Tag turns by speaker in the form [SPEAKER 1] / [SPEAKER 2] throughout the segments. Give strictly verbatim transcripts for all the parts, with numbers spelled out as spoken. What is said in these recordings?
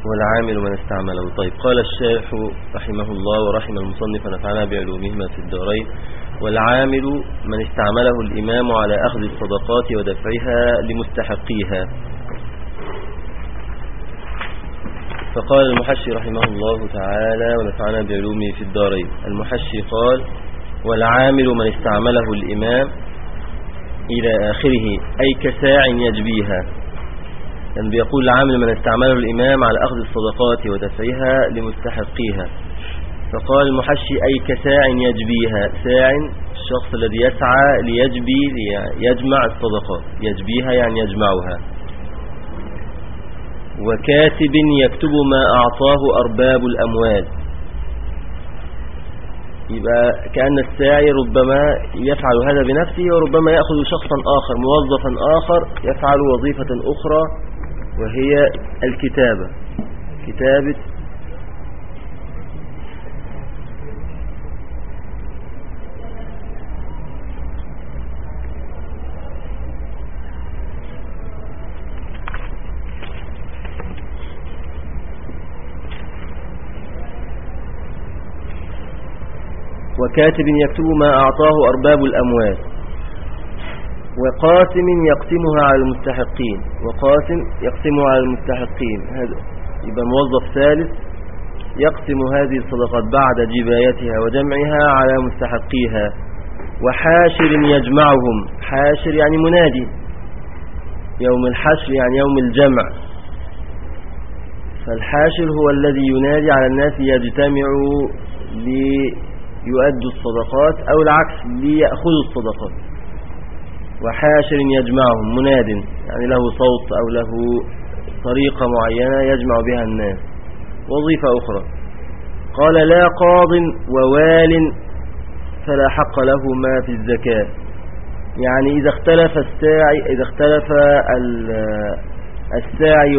[SPEAKER 1] والعامل من استعمله. طيب، قال الشارح رحمه الله ورحم المصنف نفعنا بعلومهما في الدارين: والعامل من استعمله الإمام على أخذ الصدقات ودفعها لمستحقيها. فقال المحشي رحمه الله تعالى ونفعنا بعلومه في الدارين: المحشي قال: والعامل من استعمله الإمام إلى آخره، أي كساع يجبيها. يعني بيقول العامل من استعمله الإمام على أخذ الصدقات ودفعها لمستحقيها. فقال المحشي: أي كساع يجبيها. ساع الشخص الذي يسعى ليجبي ليجمع الصدقات، يجبيها يعني يجمعها. وكاتب يكتب ما أعطاه أرباب الأموال. يبقى كأن الساعي ربما يفعل هذا بنفسه، وربما يأخذ شخصا آخر موظفا آخر يفعل وظيفة أخرى، وهي الكتابة، كتابة وكاتب يكتب ما أعطاه أرباب الأموال. وقاسم يقسمها على المستحقين. وقاسم يقسمها على المستحقين، هذا يبقى موظف ثالث يقسم هذه الصدقات بعد جبايتها وجمعها على مستحقيها. وحاشر يجمعهم. حاشر يعني منادي، يوم الحشر يعني يوم الجمع. فالحاشر هو الذي ينادي على الناس يجتمعوا ليؤدوا الصدقات، أو العكس ليأخذوا الصدقات. وحاشر يجمعهم، مناد يعني له صوت أو له طريقة معينة يجمع بها الناس، وظيفة أخرى. قال: لا قاض ووال فلا حق لهما في الزكاة. يعني إذا اختلف الساعي إذا اختلف الساعي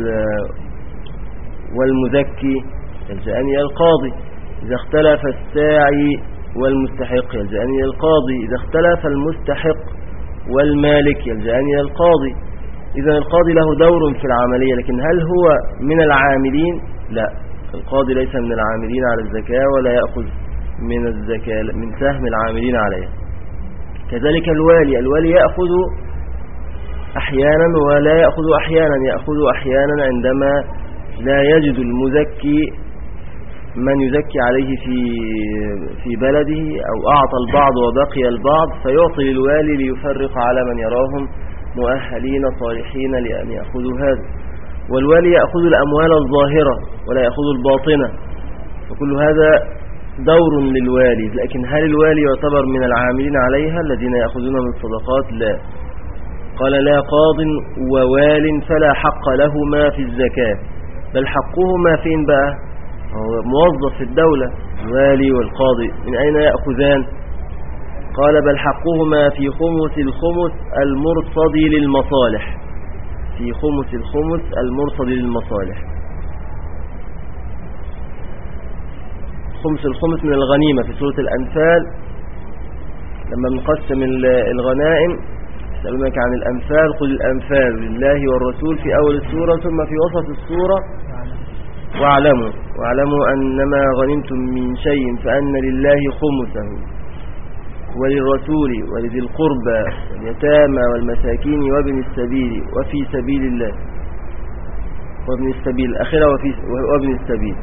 [SPEAKER 1] والمزكي يلجأان إلى القاضي. إذا اختلف الساعي والمستحق يلجأان إلى القاضي. إذا اختلف المستحق والمالك يلجأان إلى القاضي. إذا القاضي له دور في العملية، لكن هل هو من العاملين؟ لا، القاضي ليس من العاملين على الزكاة، ولا يأخذ من الزكاة من سهم العاملين عليها. كذلك الوالي الوالي يأخذ أحيانا ولا يأخذ أحيانا. يأخذ أحيانا عندما لا يجد المزكي من يزكي عليه في في بلده، أو أعطى البعض وبقي البعض، فيعطي للوالي ليفرق على من يراهم مؤهلين صالحين لأن يأخذوا هذا. والوالي يأخذ الأموال الظاهرة ولا يأخذ الباطنة، وكل هذا دور للوالي. لكن هل الوالي يعتبر من العاملين عليها الذين يأخذون من الصدقات؟ لا. قال: لا قاض ووال فلا حق لهما في الزكاة. بل حقهما فين بقى؟ هو موظف في الدولة، الوالي والقاضي، من أين يأخذان؟ قال: بل حقهما في خمس الخمس المرصد للمصالح. في خمس الخمس المرصد للمصالح. خمس الخمس من الغنيمة في سورة الأنفال، لما بنقسم الغنائم يسألونك عن الأنفال قل الأنفال لله والرسول في أول السورة، ثم في وسط السورة واعلموا واعلموا أنما غنمتم من شيء فأن لله خمسه وللرسول ولذي القربى واليتامى والمساكين وابن السبيل وفي سبيل الله، وابن السبيل الأخيرة وفي وابن السبيل.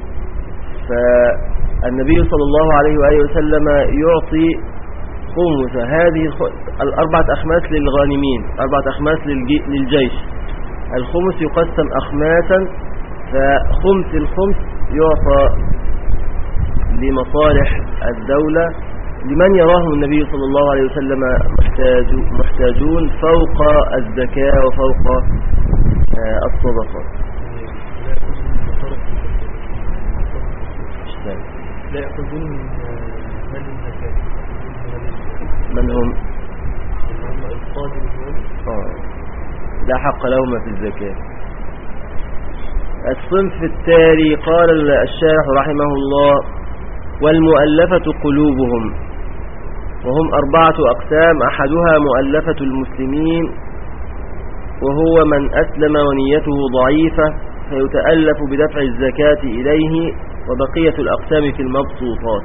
[SPEAKER 1] فالنبي صلى الله عليه وآله وسلم يعطي خمس هذه الأربعة أخماس للغانمين، أربعة أخماس للجيش. الخمس يقسم أخماسا، فخمس الخمس يعطى لمصالح الدولة لمن يراهم النبي صلى الله عليه وسلم محتاجون فوق الزكاة وفوق الصدقات.
[SPEAKER 2] لا يأخذون مال الزكاة.
[SPEAKER 1] من هم؟
[SPEAKER 2] هم القاضي والوالي.
[SPEAKER 1] لا حق لهما في الزكاة. الصنف التالي قال الشارح رحمه الله: والمؤلفة قلوبهم، وهم أربعة أقسام. أحدها مؤلفة المسلمين، وهو من أسلم ونيته ضعيفة فيتألف بدفع الزكاة إليه، وبقية الأقسام في المبسوطات.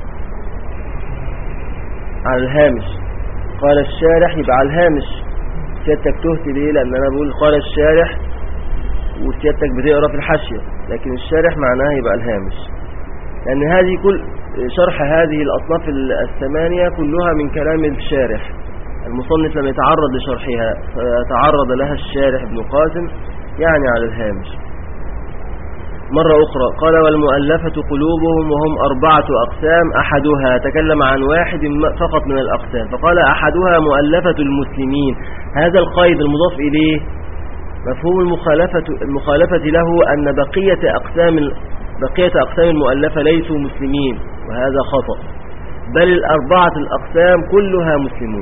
[SPEAKER 1] على الهامش قال الشارح، يبقى على الهامش سيادتك تهت ليه؟ لأن أنا بقول قال الشارح وسيادتك بتقرأ في الحاشية، لكن الشارح معناها يبقى الهامش، لأن هذه كل شرح هذه الأصناف الثمانية كلها من كلام الشارح. المصنف لم يتعرض لشرحها، فتعرض لها الشارح ابن قاسم يعني على الهامش. مرة أخرى قال والمؤلفة قلوبهم وهم أربعة أقسام، أحدها تكلم عن واحد فقط من الأقسام فقال أحدها مؤلفة المسلمين. هذا القيد المضاف إليه مفهوم المخالفة, المخالفة له أن بقية أقسام, بقية أقسام المؤلفة ليسوا مسلمين، وهذا خطأ، بل الأربعة الأقسام كلها مسلمون.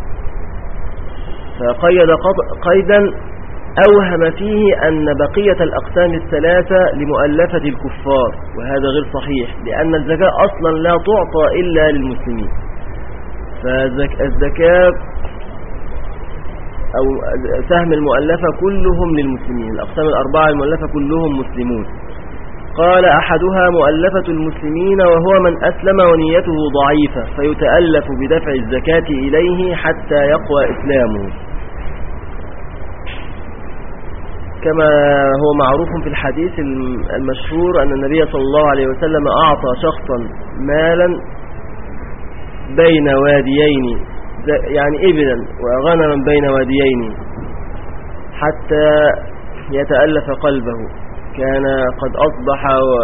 [SPEAKER 1] فقيد قيدا أوهم فيه أن بقية الأقسام الثلاثة لمؤلفة الكفار، وهذا غير صحيح، لأن الزكاة أصلا لا تعطى إلا للمسلمين. فالزكاة أو سهم المؤلفة كلهم للمسلمين، الأقسام الأربعة المؤلفة كلهم مسلمون. قال أحدها مؤلفة المسلمين وهو من أسلم ونيته ضعيفة، فيتألف بدفع الزكاة إليه حتى يقوى إسلامه، كما هو معروف في الحديث المشهور أن النبي صلى الله عليه وسلم أعطى شخصا مالا بين واديين، يعني إبلا وغنما بين واديين، حتى يتألف قلبه، كان قد أصبح و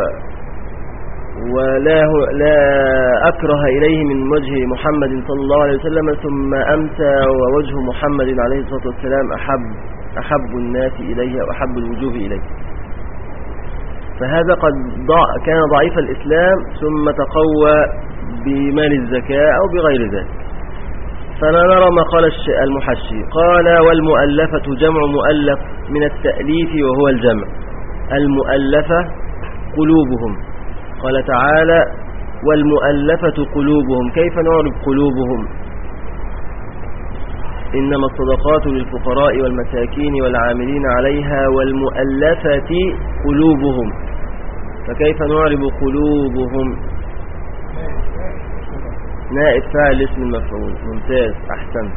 [SPEAKER 1] ولا لا أكره إليه من وجه محمد صلى الله عليه وسلم، ثم أمسى ووجه محمد عليه الصلاة والسلام أحب أحب الناس إليه وأحب الوجوه إليه. فهذا قد ضع كان ضعيف الإسلام ثم تقوى بمال الزكاة أو بغير ذلك. فنرى ما قال المحشي، قال والمؤلفة جمع مؤلف من التأليف وهو الجمع، المؤلفة قلوبهم. قال تعالى والمؤلفة قلوبهم، كيف نعرف قلوبهم؟ إنما الصدقات للفقراء والمساكين والعاملين عليها والمؤلفة قلوبهم، فكيف نعرف قلوبهم؟ نائب فاعل اسم المفعول. ممتاز، أحسنت.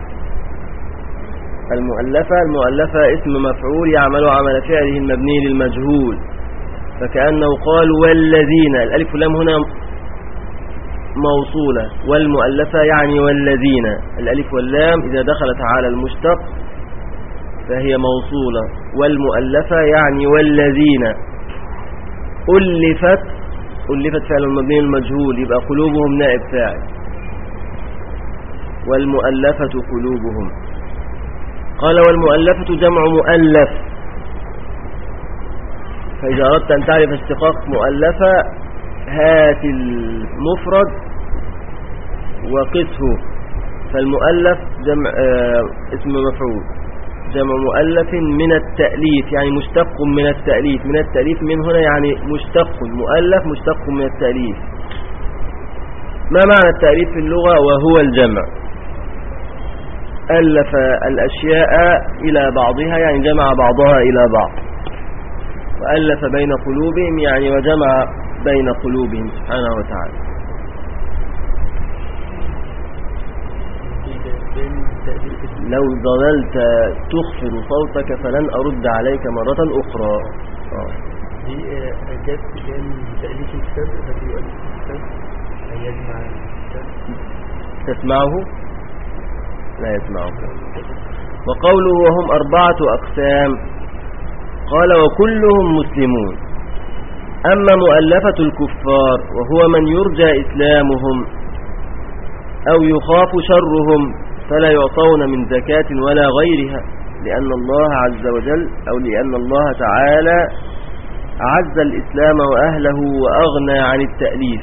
[SPEAKER 1] المؤلفة المؤلفة اسم مفعول يعمل عمل فعله المبني للمجهول، فكأنه قال والذين، الألف واللام هنا موصولة، والمؤلفة يعني والذين، الألف واللام إذا دخلت على المشتق فهي موصولة، والمؤلفة يعني والذين. ألفت ألفت فعل المبني للمجهول، يبقى قلوبهم نائب فاعل، والمؤلفة قلوبهم. قال والمؤلفة جمع مؤلف، فإذا أردت أن تعرف اشتقاق مؤلفة هات المفرد وقسه، فالمؤلف جمع آه اسم مفعول، جمع مؤلف من التأليف يعني مشتق من التأليف، من التأليف من هنا يعني مشتق، مؤلف مشتق من التأليف. ما معنى التأليف في اللغة؟ وهو الجمع، ألف الأشياء إلى بعضها يعني جمع بعضها إلى بعض، وألف بين قلوبهم يعني وجمع بين قلوبهم سبحانه وتعالى. لو ظللت تخفض صوتك فلن أرد عليك مرة أخرى.
[SPEAKER 2] دي أجاب كان تأليف الكتاب الذي يؤلف الكتاب يجمع الكتاب.
[SPEAKER 1] تسمعه؟ لا يسمعه. وقوله وهم أربعة أقسام، قال وكلهم مسلمون. أما مؤلفة الكفار وهو من يرجى إسلامهم أو يخاف شرهم فلا يعطون من زكاة ولا غيرها، لأن الله عز وجل أو لأن الله تعالى أعز الإسلام وأهله وأغنى عن التأليف.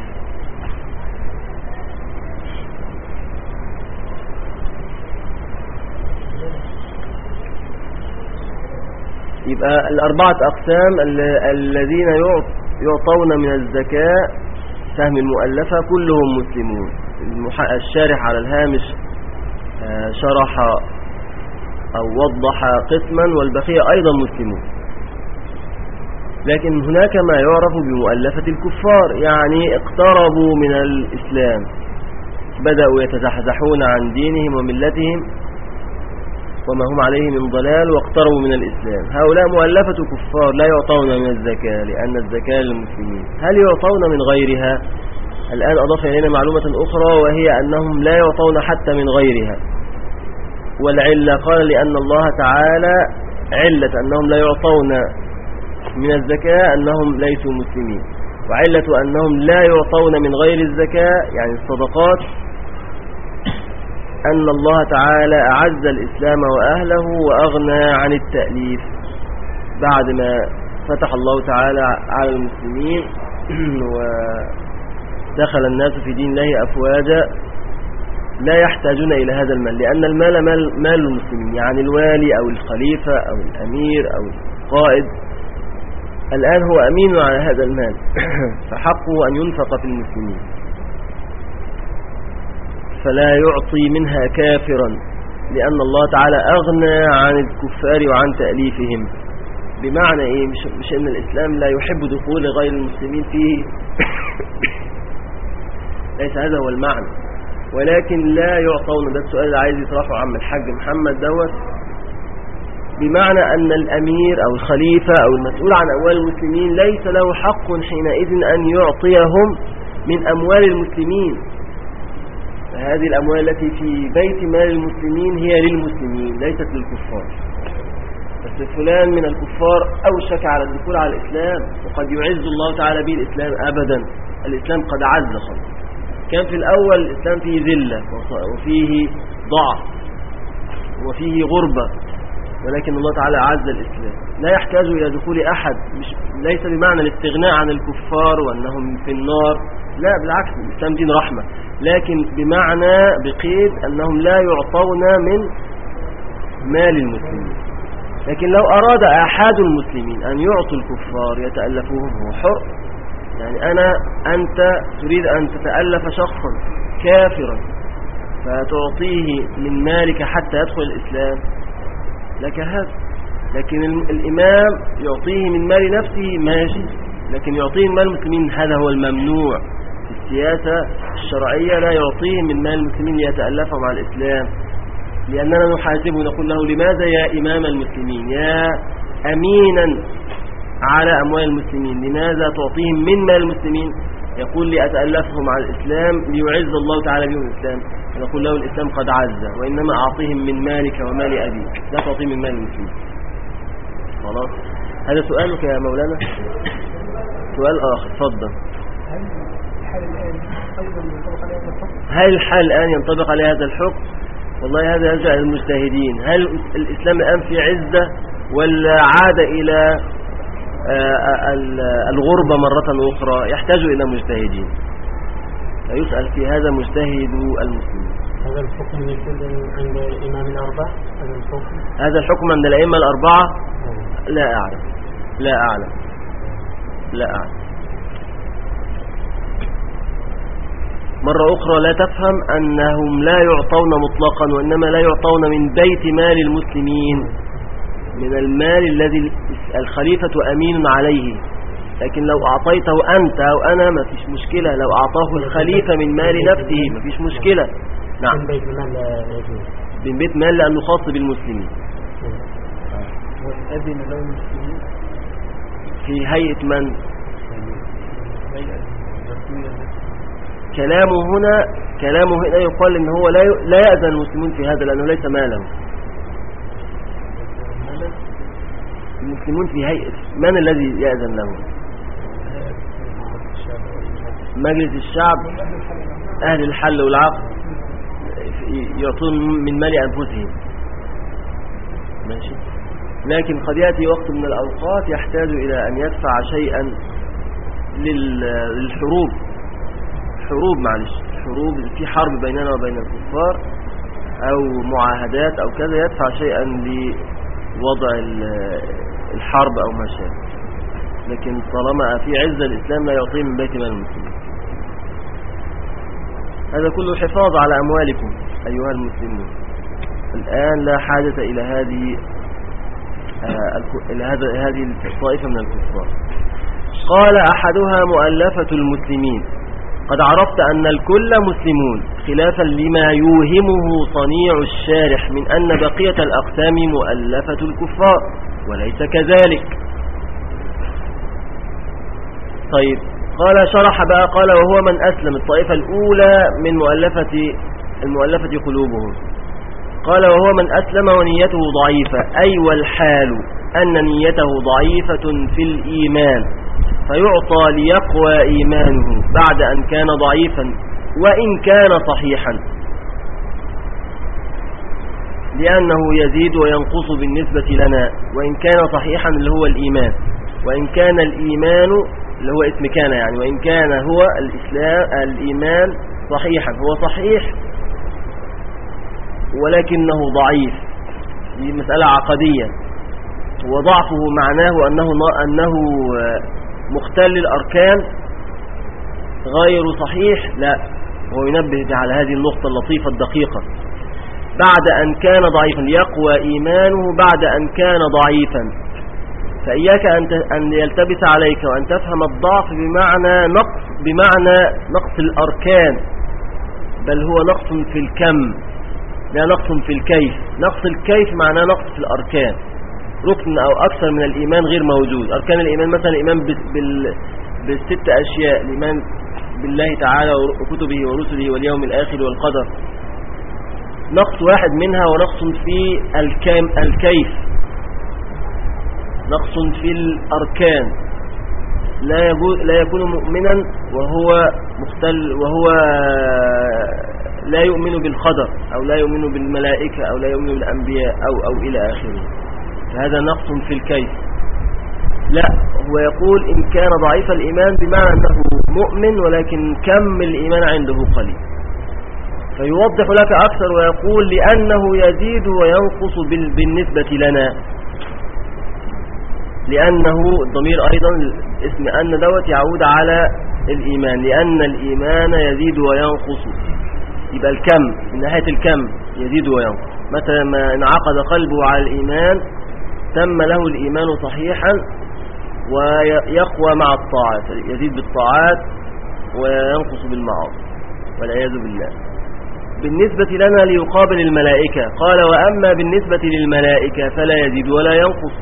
[SPEAKER 1] يبقى الأربعة أقسام الذين يعطون من الزكاة سهم المؤلفة كلهم مسلمون. الشارح على الهامش شرح أو وضح قسما والبقية أيضا مسلمون. لكن هناك ما يعرف بمؤلفة الكفار، يعني اقتربوا من الإسلام، بدأوا يتزحزحون عن دينهم وملتهم وما هم عليه من ضلال واقتربوا من الإسلام. هؤلاء مؤلفة كفار لا يعطون من الزكاة لأن الزكاة للمسلمين. هل يعطون من غيرها؟ الآن أضاف إلينا معلومة أخرى، وهي أنهم لا يعطون حتى من غيرها. والعلة قال لأن الله تعالى علة أنهم لا يعطون من الزكاة أنهم ليسوا مسلمين، وعلة أنهم لا يعطون من غير الزكاة يعني الصدقات أن الله تعالى أعز الإسلام وأهله وأغنى عن التأليف بعد ما فتح الله تعالى على المسلمين ودخل الناس في دين الله أفواجا، لا يحتاجون إلى هذا المال، لأن المال مال, مال المسلمين، يعني الوالي أو الخليفة أو الأمير أو القائد الآن هو أمين على هذا المال فحقه أن ينفق في المسلمين، فلا يعطي منها كافرا، لأن الله تعالى أغنى عن الكفار وعن تأليفهم. بمعنى إيه؟ مش, مش أن الإسلام لا يحب دخول غير المسلمين فيه ليس هذا هو المعنى، ولكن لا يعطون. ده السؤال اللي عايز يطرحه عم الحاج محمد دوت، بمعنى أن الأمير أو الخليفة أو المسؤول عن أموال المسلمين ليس له حق حينئذ أن يعطيهم من أموال المسلمين. هذه الأموال التي في بيت مال المسلمين هي للمسلمين ليست للكفار. بس فلان من الكفار أوشك على الدخول على الإسلام وقد يعز الله تعالى به الإسلام، أبدا، الإسلام قد عز خلق. كان في الأول الإسلام فيه ذلة وفيه ضعف وفيه غربة، ولكن الله تعالى أعز الإسلام، لا يحتاج إلى دخول أحد. مش ليس بمعنى الاستغناء عن الكفار وأنهم في النار، لا بالعكس، الإسلام دين رحمة، لكن بمعنى بقيد أنهم لا يعطون من مال المسلمين. لكن لو أراد أحد المسلمين أن يعطوا الكفار يتألفوهم هو حر، يعني أنا أنت تريد أن تتألف شخصا كافرا فتعطيه من مالك حتى يدخل الإسلام لك هذا، لكن الإمام يعطيه من مال نفسه ماشي، لكن يعطيه من مال المسلمين هذا هو الممنوع في السياسة الشرعية. لا يعطيه من مال المسلمين ليتألفهم على الإسلام، لأننا نحاسبه نقول له لماذا يا إمام المسلمين يا أمينا على أموال المسلمين لماذا تعطيهم من مال المسلمين؟ يقول لي أتألفهم على الإسلام ليعز الله تعالى بهم الإسلام. نقول له الإسلام قد عز، وإنما أعطيهم من مالك ومال أبيك، لا تعطيهم من مال المسلمين. خلاص، هذا سؤالك يا مولانا. سؤال آخر، تفضل. هل الحال الآن ينطبق عليه هذا الحكم؟ والله هذا يرجع للمجتهدين. هل الإسلام الآن في عزة ولا عاد إلى الغربة مرة أخرى؟ يحتاج إلى مجتهدين، فيسأل في هذا مجتهد المسلمين.
[SPEAKER 2] هذا الحكم يكون عند الإمام الأربعة؟ هذا الحكم
[SPEAKER 1] هذا الحكم عند الأئمة الأربعة؟ لا أعلم لا أعلم لا أعلم مرة أخرى لا تفهم أنهم لا يعطون مطلقا، وإنما لا يعطون من بيت مال المسلمين، من المال الذي الخليفة أمين عليه. لكن لو أعطيته أنت أو أنا ما فيش مشكلة، لو أعطاه الخليفة من مال نفسه ما فيش مشكلة. نعم،
[SPEAKER 2] من بيت مال يجوز،
[SPEAKER 1] من بيت مال لأنه خاص بالمسلمين.
[SPEAKER 2] وأذن له المسلمين
[SPEAKER 1] في هيئة من؟
[SPEAKER 2] هيئة رسول.
[SPEAKER 1] كلامه هنا كلامه هنا يقال إن هو لا لا يأذن المسلمون في هذا لأنه ليس ماله. المسلمون في هيئة من الذي يأذن له؟ مجلس الشعب، أهل الحل والعقد يعطون من مال أنفسهم، ماشي. لكن قد يأتي وقت من الأوقات يحتاج إلى أن يدفع شيئا للحروب، حروب معلش حروب في حرب بيننا وبين الكفار أو معاهدات أو كذا، يدفع شيئا لوضع الحرب أو ما شابه. لكن طالما في عز الإسلام لا يعطيه من بيت مال المسلمين. هذا كله حفاظ على أموالكم أيها المسلمون. الآن لا حاجة إلى هذه إلى هذا هذه الطائفة من الكفار. قال أحدها مؤلفة المسلمين. قد عرفت أن الكل مسلمون، خلافا لما يوهمه صنيع الشارح من أن بقية الأقسام مؤلفة الكفار، وليس كذلك. طيب، قال شرح بقى، قال وهو من أسلم الطائفة الأولى من مؤلفة المؤلفة قلوبهم. قال وهو من أسلم ونيته ضعيفة، أي والحال أن نيته ضعيفة في الإيمان، فيعطى ليقوى إيمانه بعد أن كان ضعيفا وإن كان صحيحا، لأنه يزيد وينقص بالنسبة لنا، وإن كان صحيحا اللي هو الإيمان، وإن كان الإيمان اللي هو اسم كان يعني، وإن كان هو الإسلام الإيمان صحيحا، هو صحيح ولكنه ضعيف. دي مسألة عقدية، وضعفه معناه أنه أنه مختل الأركان غير صحيح، لا، هو ينبه على هذه النقطة اللطيفة الدقيقة. بعد أن كان ضعيفا يقوى إيمانه بعد أن كان ضعيفا، فإياك أن يلتبس عليك وأن تفهم الضعف بمعنى نقص بمعنى نقص الأركان، بل هو نقص في الكم، لا نقص في الكيف. نقص الكيف معناه نقص في الأركان، ركن أو أكثر من الإيمان غير موجود. أركان الإيمان مثلا الإيمان بال... بالست أشياء، الإيمان بالله تعالى وكتبه ورسله واليوم الآخر والقدر، نقص واحد منها ونقص في الكام الكيف، نقص في الأركان. لا يجوز لا يكون مؤمنا وهو مختل، وهو لا يؤمن بالقدر أو لا يؤمن بالملائكة أو لا يؤمن بالأنبياء أو أو إلى آخره، فهذا نقص في الكيف. لا، هو يقول إن كان ضعيف الإيمان بمعنى أنه مؤمن ولكن كم الإيمان عنده قليل، فيوضح لك أكثر ويقول لأنه يزيد وينقص بالنسبة لنا، لأنه الضمير أيضا اسم أن دوت يعود على الإيمان، لأن الإيمان يزيد وينقص، يبقى الكم من ناحية الكم يزيد وينقص. مثلا ما انعقد قلبه على الإيمان تم له الإيمان صحيحا ويقوى مع الطاعات، يزيد بالطاعات وينقص بالمعاصي والعياذ بالله. بالنسبة لنا ليقابل الملائكة، قال وأما بالنسبة للملائكة فلا يزيد ولا ينقص،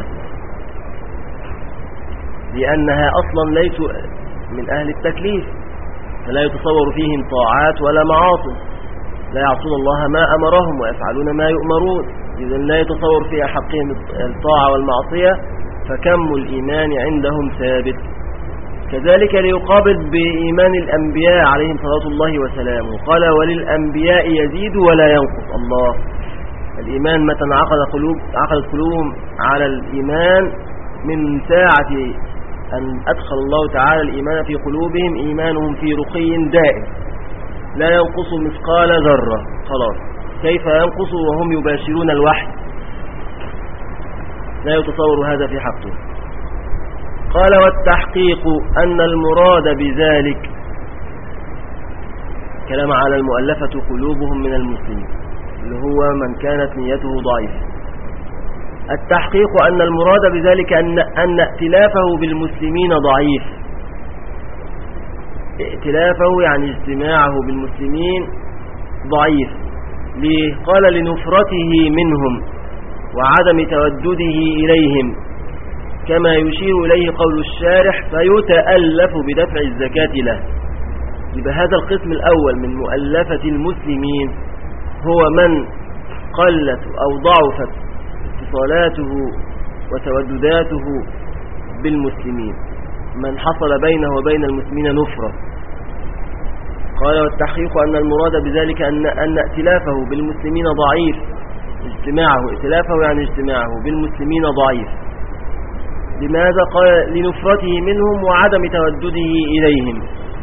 [SPEAKER 1] لأنها أصلا ليسوا من أهل التكليف، فلا يتصور فيهم طاعات ولا معاصي، لا يعصون الله ما أمرهم ويفعلون ما يؤمرون، إذا لا يتصور في حقهم الطاعة والمعصية، فكم الإيمان عندهم ثابت. كذلك ليقابل بإيمان الأنبياء عليهم صلاة الله وسلامه، قال وللأنبياء يزيد ولا ينقص. الله، الإيمان متى انعقد قلوب عقدت قلوبهم على الإيمان من ساعة أن أدخل الله تعالى الإيمان في قلوبهم، إيمانهم في رقي دائم لا ينقص مثقال ذرة. خلاص، كيف ينقص وهم يباشرون الوحي؟ لا يتصور هذا في حقه. قال والتحقيق أن المراد بذلك، كلام على المؤلفة قلوبهم من المسلمين اللي هو من كانت نيته ضعيفة. التحقيق أن المراد بذلك أن, أن ائتلافه بالمسلمين ضعيف. ائتلافه يعني اجتماعه بالمسلمين ضعيف. ليه؟ قال لنفرته منهم وعدم تودده إليهم، كما يشير إليه قول الشارح فيتألف بدفع الزكاة له. يبقى هذا القسم الأول من مؤلفة المسلمين هو من قلت أو ضعفت اتصالاته وتودداته بالمسلمين، من حصل بينه وبين المسلمين نفرة. قال والتحقيق أن المراد بذلك أن, أن ائتلافه بالمسلمين ضعيف. اجتماعه ائتلافه يعني اجتماعه بالمسلمين ضعيف. لماذا؟ قال لنفرته منهم وعدم تودده إليهم.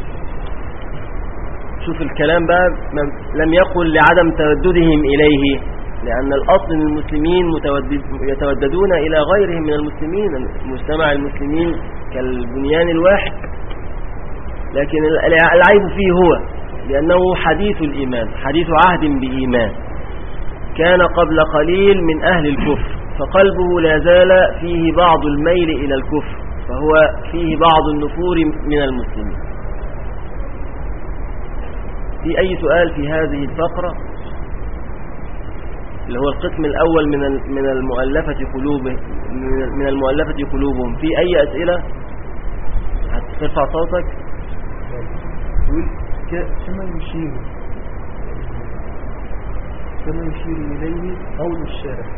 [SPEAKER 1] شوف الكلام بقى، لم يقل لعدم توددهم إليه، لأن الأصل أن المسلمين يتوددون إلى غيرهم من المسلمين، مجتمع المسلمين كالبنيان الواحد، لكن العيب فيه هو لأنه حديث الإيمان، حديث عهد بإيمان، كان قبل قليل من أهل الكفر، فقلبه لا زال فيه بعض الميل إلى الكفر، فهو فيه بعض النفور من المسلمين. في أي سؤال في هذه الفقرة اللي هو القسم الأول من من المؤلفة قلوبهم من المؤلفة قلوبهم في أي أسئلة؟ هترفع صوتك.
[SPEAKER 3] كما يشير كما يشير إليه قول الشارع،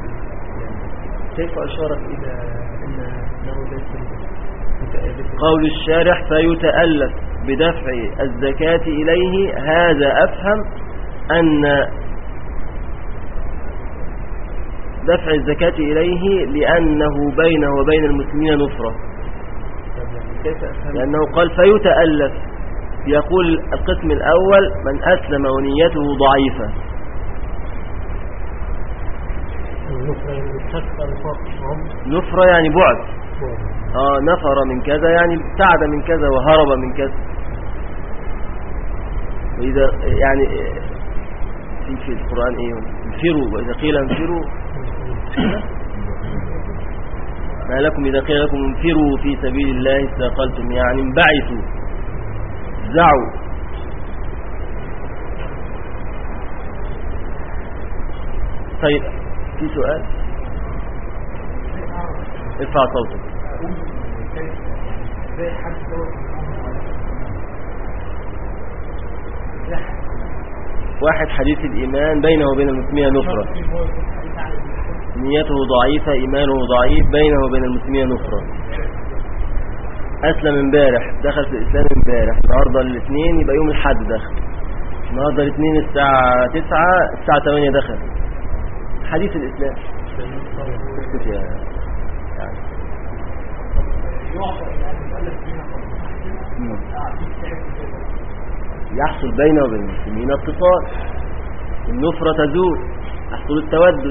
[SPEAKER 3] كيف أشارت إلى أنه ليس متألف؟
[SPEAKER 1] قول الشارح فيتألف بدفع الزكاة إليه، هذا أفهم أن دفع الزكاة إليه لأنه بينه وبين المسلمين نفرة، لأنه قال فيتألف. يقول القسم الأول من أسلم ونيته ضعيفة. نفرة يعني بعد، آه نفر من كذا يعني ابتعد من كذا وهرب من كذا. وإذا يعني في في القرآن إيه انفروا، وإذا قيل انفروا ما لكم إذا قيل لكم انفروا في سبيل الله استقلتم، يعني انبعثوا زعوا. طيب في سؤال؟ ارفع صوتك. واحد حديث الإيمان بينه وبين المسلمين نفرة، نيته ضعيفة إيمانه ضعيف، بينه وبين المسلمين نفرة. أسلم امبارح، دخل في الإسلام امبارح، النهاردة الاثنين يبقى يوم الحد دخل، النهاردة الاثنين الساعة تسعة، الساعة ثمانية دخل. حديث الإسلام اسكت يا يعني. يحصل بينه وبين المسلمين اتصال، النفرة تزول، يحصل التودد.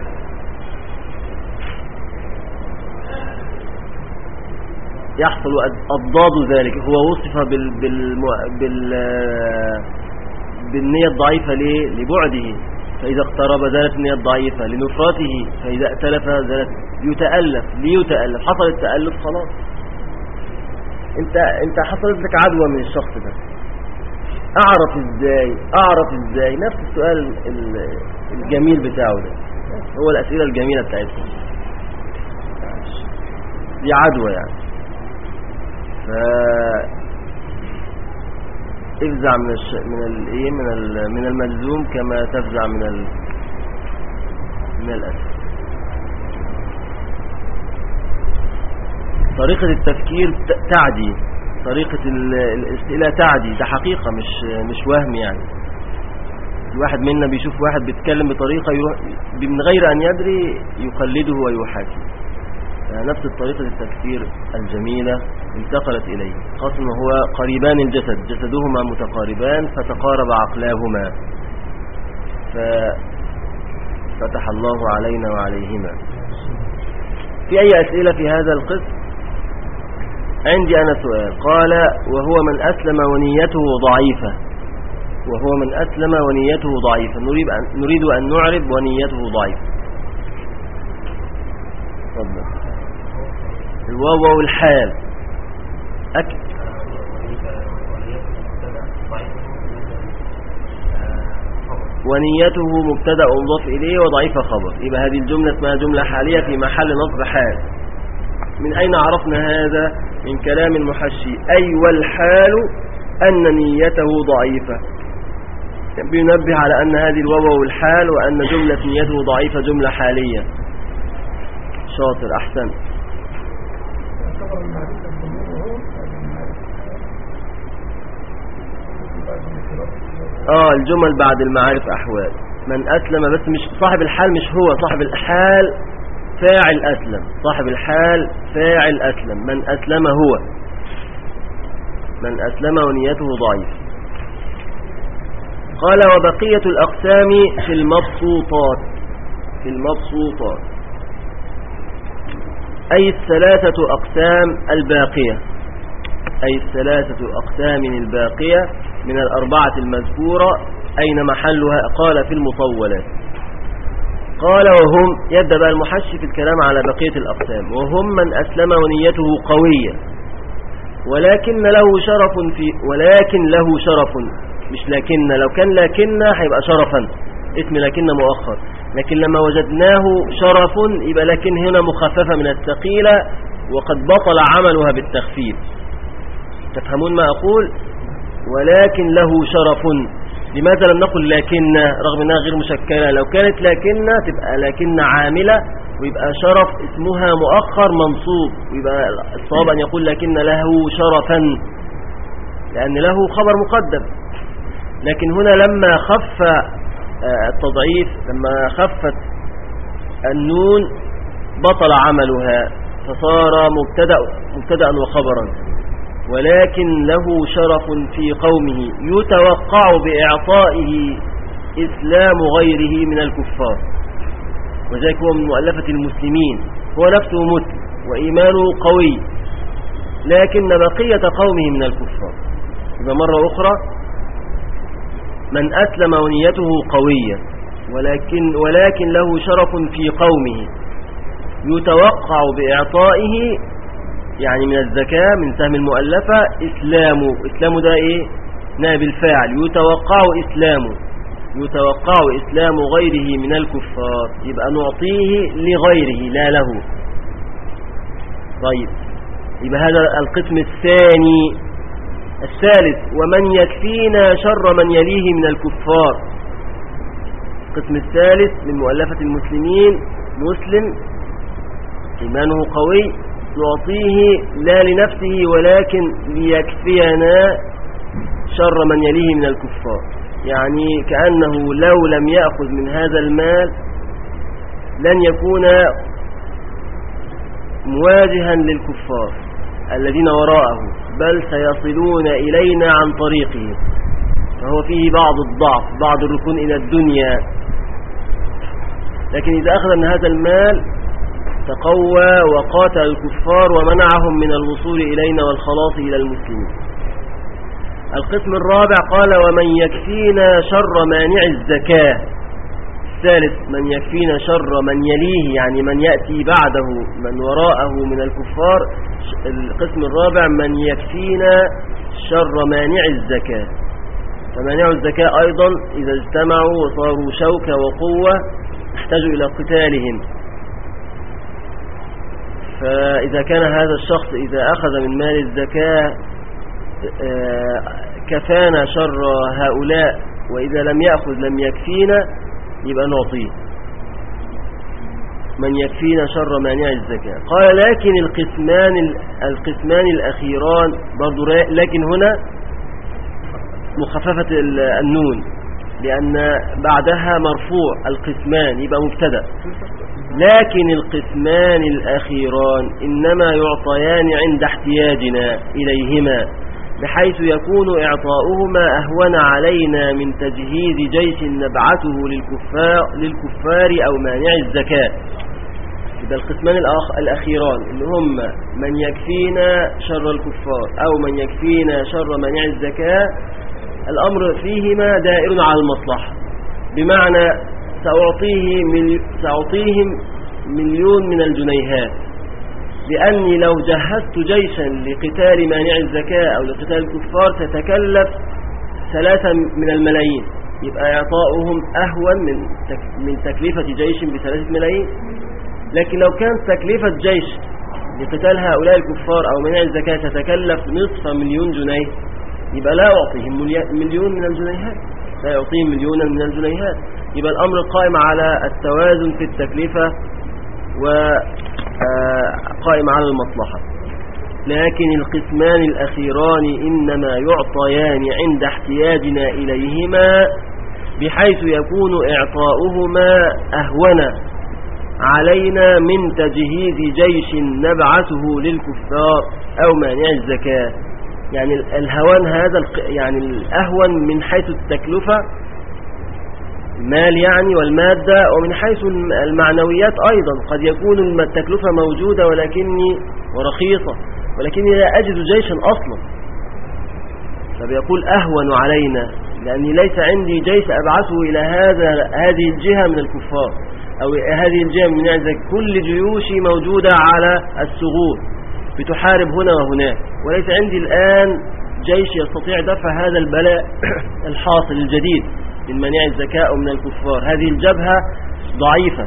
[SPEAKER 1] يحصل أضداد ذلك. هو وصف بال بال بال بالنية الضعيفة ليه؟ لبعده، فإذا اقترب زالت النية الضعيفة، لنفرته فإذا ائتلف زالت. يتألف، ليتألف، حصل التألف خلاص. انت انت حصلت لك عدوى من الشخص ده، اعرف ازاي اعرف ازاي نفس السؤال الجميل بتاعه ده، هو الأسئلة الجميلة بتاعتهم دي عدوى يعني. ف افزع من الش... من الايه من ال... من الملزوم كما تفزع من ال... من الأسد. طريقة التفكير تعدي، طريقة الأسئلة تعدي، ده حقيقة مش مش وهم يعني. الواحد منا بيشوف واحد بيتكلم بطريقة من غير أن يدري يقلده ويحاكي. نفس طريقة التفكير الجميلة انتقلت إليه، خاصة هو قريبان الجسد، جسدهما متقاربان فتقارب عقلاهما، ففتح الله علينا وعليهما. في أي أسئلة في هذا القسم؟ عندي أنا سؤال. قال وهو من أسلم ونيته ضعيفة، وهو من أسلم ونيته ضعيفة، نريد أن, نريد أن نعرب ونيته ضعيفة. تفضل. الواو والحال أكد. ونيته مبتدأ مضاف إليه وضعيفة خبر، يبقى هذه الجملة اسمها جملة حالية في محل نصب حال. من أين عرفنا هذا؟ من كلام المحشي. أي والحال أن نيته ضعيفة، بينبه على أن هذه الواو والحال وأن جملة نيته ضعيفة جملة حالية. شاطر، أحسن. آه الجمل بعد المعارف أحوال. من أسلم، بس مش صاحب الحال، مش هو صاحب الحال، فاعل أسلم، صاحب الحال فاعل أسلم. من أسلم هو، من أسلم ونيته ضعيف. قال وبقية الأقسام في المبسوطات، في المبسوطات أي الثلاثة أقسام الباقية، أي الثلاثة أقسام الباقية من الأربعة المذكورة. أين محلها؟ قال في المطولات. قال وهم، يبدأ بقى المحشي في الكلام على بقية الأقسام. وهم من أسلم ونيته قوية ولكن له شرف في ولكن له شرف، مش لكن، لو كان لكن هيبقى شرفا، اسم لكن مؤخر، لكن لما وجدناه شرف يبقى لكن هنا مخففة من الثقيلة وقد بطل عملها بالتخفيف. تفهمون ما أقول؟ ولكن له شرف. لماذا لم نقل لكن رغم أنها غير مشكلة؟ لو كانت لكن تبقى لكن عاملة ويبقى شرف اسمها مؤخر منصوب، ويبقى الصواب أن يقول لكن له شرفا لأن له خبر مقدم. لكن هنا لما خف التضعيف، لما خفت النون بطل عملها فصار مبتدأ مبتدأ وخبرا. ولكن له شرف في قومه يتوقع بإعطائه إسلام غيره من الكفار، وذلك هو من مؤلفة المسلمين، هو نفسه مسلم وإيمانه قوي لكن بقية قومه من الكفار. إذا مرة أخرى من أسلم ونيته قوية ولكن, ولكن له شرف في قومه يتوقع بإعطائه، يعني من الزكاة من سهم المؤلفة، إسلامه. إسلامه ده إيه؟ نائب الفاعل، يتوقع إسلامه، يتوقع إسلام غيره من الكفار، يبقى نعطيه لغيره لا له. طيب، يبقى هذا القسم الثاني. الثالث ومن يكفينا شر من يليه من الكفار. القسم الثالث من مؤلفة المسلمين مسلم إيمانه قوي، نعطيه لا لنفسه ولكن ليكفينا شر من يليه من الكفار. يعني كأنه لو لم يأخذ من هذا المال لن يكون مواجها للكفار الذين وراءه، بل سيصلون إلينا عن طريقه، فهو فيه بعض الضعف، بعض الركون إلى الدنيا. لكن إذا أخذ من هذا المال تقوى وقاتل الكفار ومنعهم من الوصول إلينا والخلاص إلى المسلمين. القسم الرابع قال ومن يكفينا شر مانع الزكاة. الثالث من يكفينا شر من يليه، يعني من يأتي بعده من وراءه من الكفار. القسم الرابع من يكفينا شر مانع الزكاة. فمانع الزكاة أيضا إذا اجتمعوا وصاروا شوكة وقوة احتاجوا إلى قتالهم. فإذا كان هذا الشخص إذا أخذ من مال الزكاة كفانا شر هؤلاء، وإذا لم يأخذ لم يكفينا، يبقى نعطيه من يكفينا شر مانع الزكاة. قال لكن القسمان القسمان الأخيران برضو، لكن هنا مخففة النون لأن بعدها مرفوع، القسمان يبقى مبتدأ. لكن القسمان الأخيران إنما يعطيان عند احتياجنا إليهما، بحيث يكون إعطاؤهما أهون علينا من تجهيز جيش نبعثه للكفار, للكفار أو مانع الزكاة. إذا القسمان الأخيران اللي هم من يكفينا شر الكفار أو من يكفينا شر مانع الزكاة، الأمر فيهما دائر على المصلحة، بمعنى سأعطيه ملي... سأعطيهم مليون من الجنيهات، لأني لو جهزت جيشا لقتال مانع الزكاة أو لقتال الكفار تتكلف ثلاثة من الملايين، يبقى إعطاؤهم أهون من تك... من تكلفة جيش بثلاثة ملايين. لكن لو كانت تكلفة جيش لقتال هؤلاء الكفار أو مانع الزكاة تتكلف نصف مليون جنيه، يبقى لا أعطيهم مليون من الجنيهات، لا يعطيهم مليونا من الجنيهات. يبقى الأمر قائم على التوازن في التكلفة وقائم على المصلحة. لكن القسمان الأخيران إنما يعطيان عند احتياجنا إليهما، بحيث يكون إعطاؤهما أهون علينا من تجهيز جيش نبعثه للكفار أو مانع الزكاة. يعني الهوان هذا يعني الأهون من حيث التكلفة المال يعني والمادة، ومن حيث المعنويات أيضا قد يكون التكلفة موجودة ولكني ورخيصة ولكني لا أجد جيشا أصلا، فبيقول أهون علينا لأني ليس عندي جيش أبعثه إلى هذا هذه الجهة من الكفار، أو هذه الجهة من مناع الزكاة، كل جيوشي موجودة على الثغور بتحارب هنا وهناك، وليس عندي الآن جيش يستطيع دفع هذا البلاء الحاصل الجديد من مناع الزكاة أو من الكفار. هذه الجبهة ضعيفة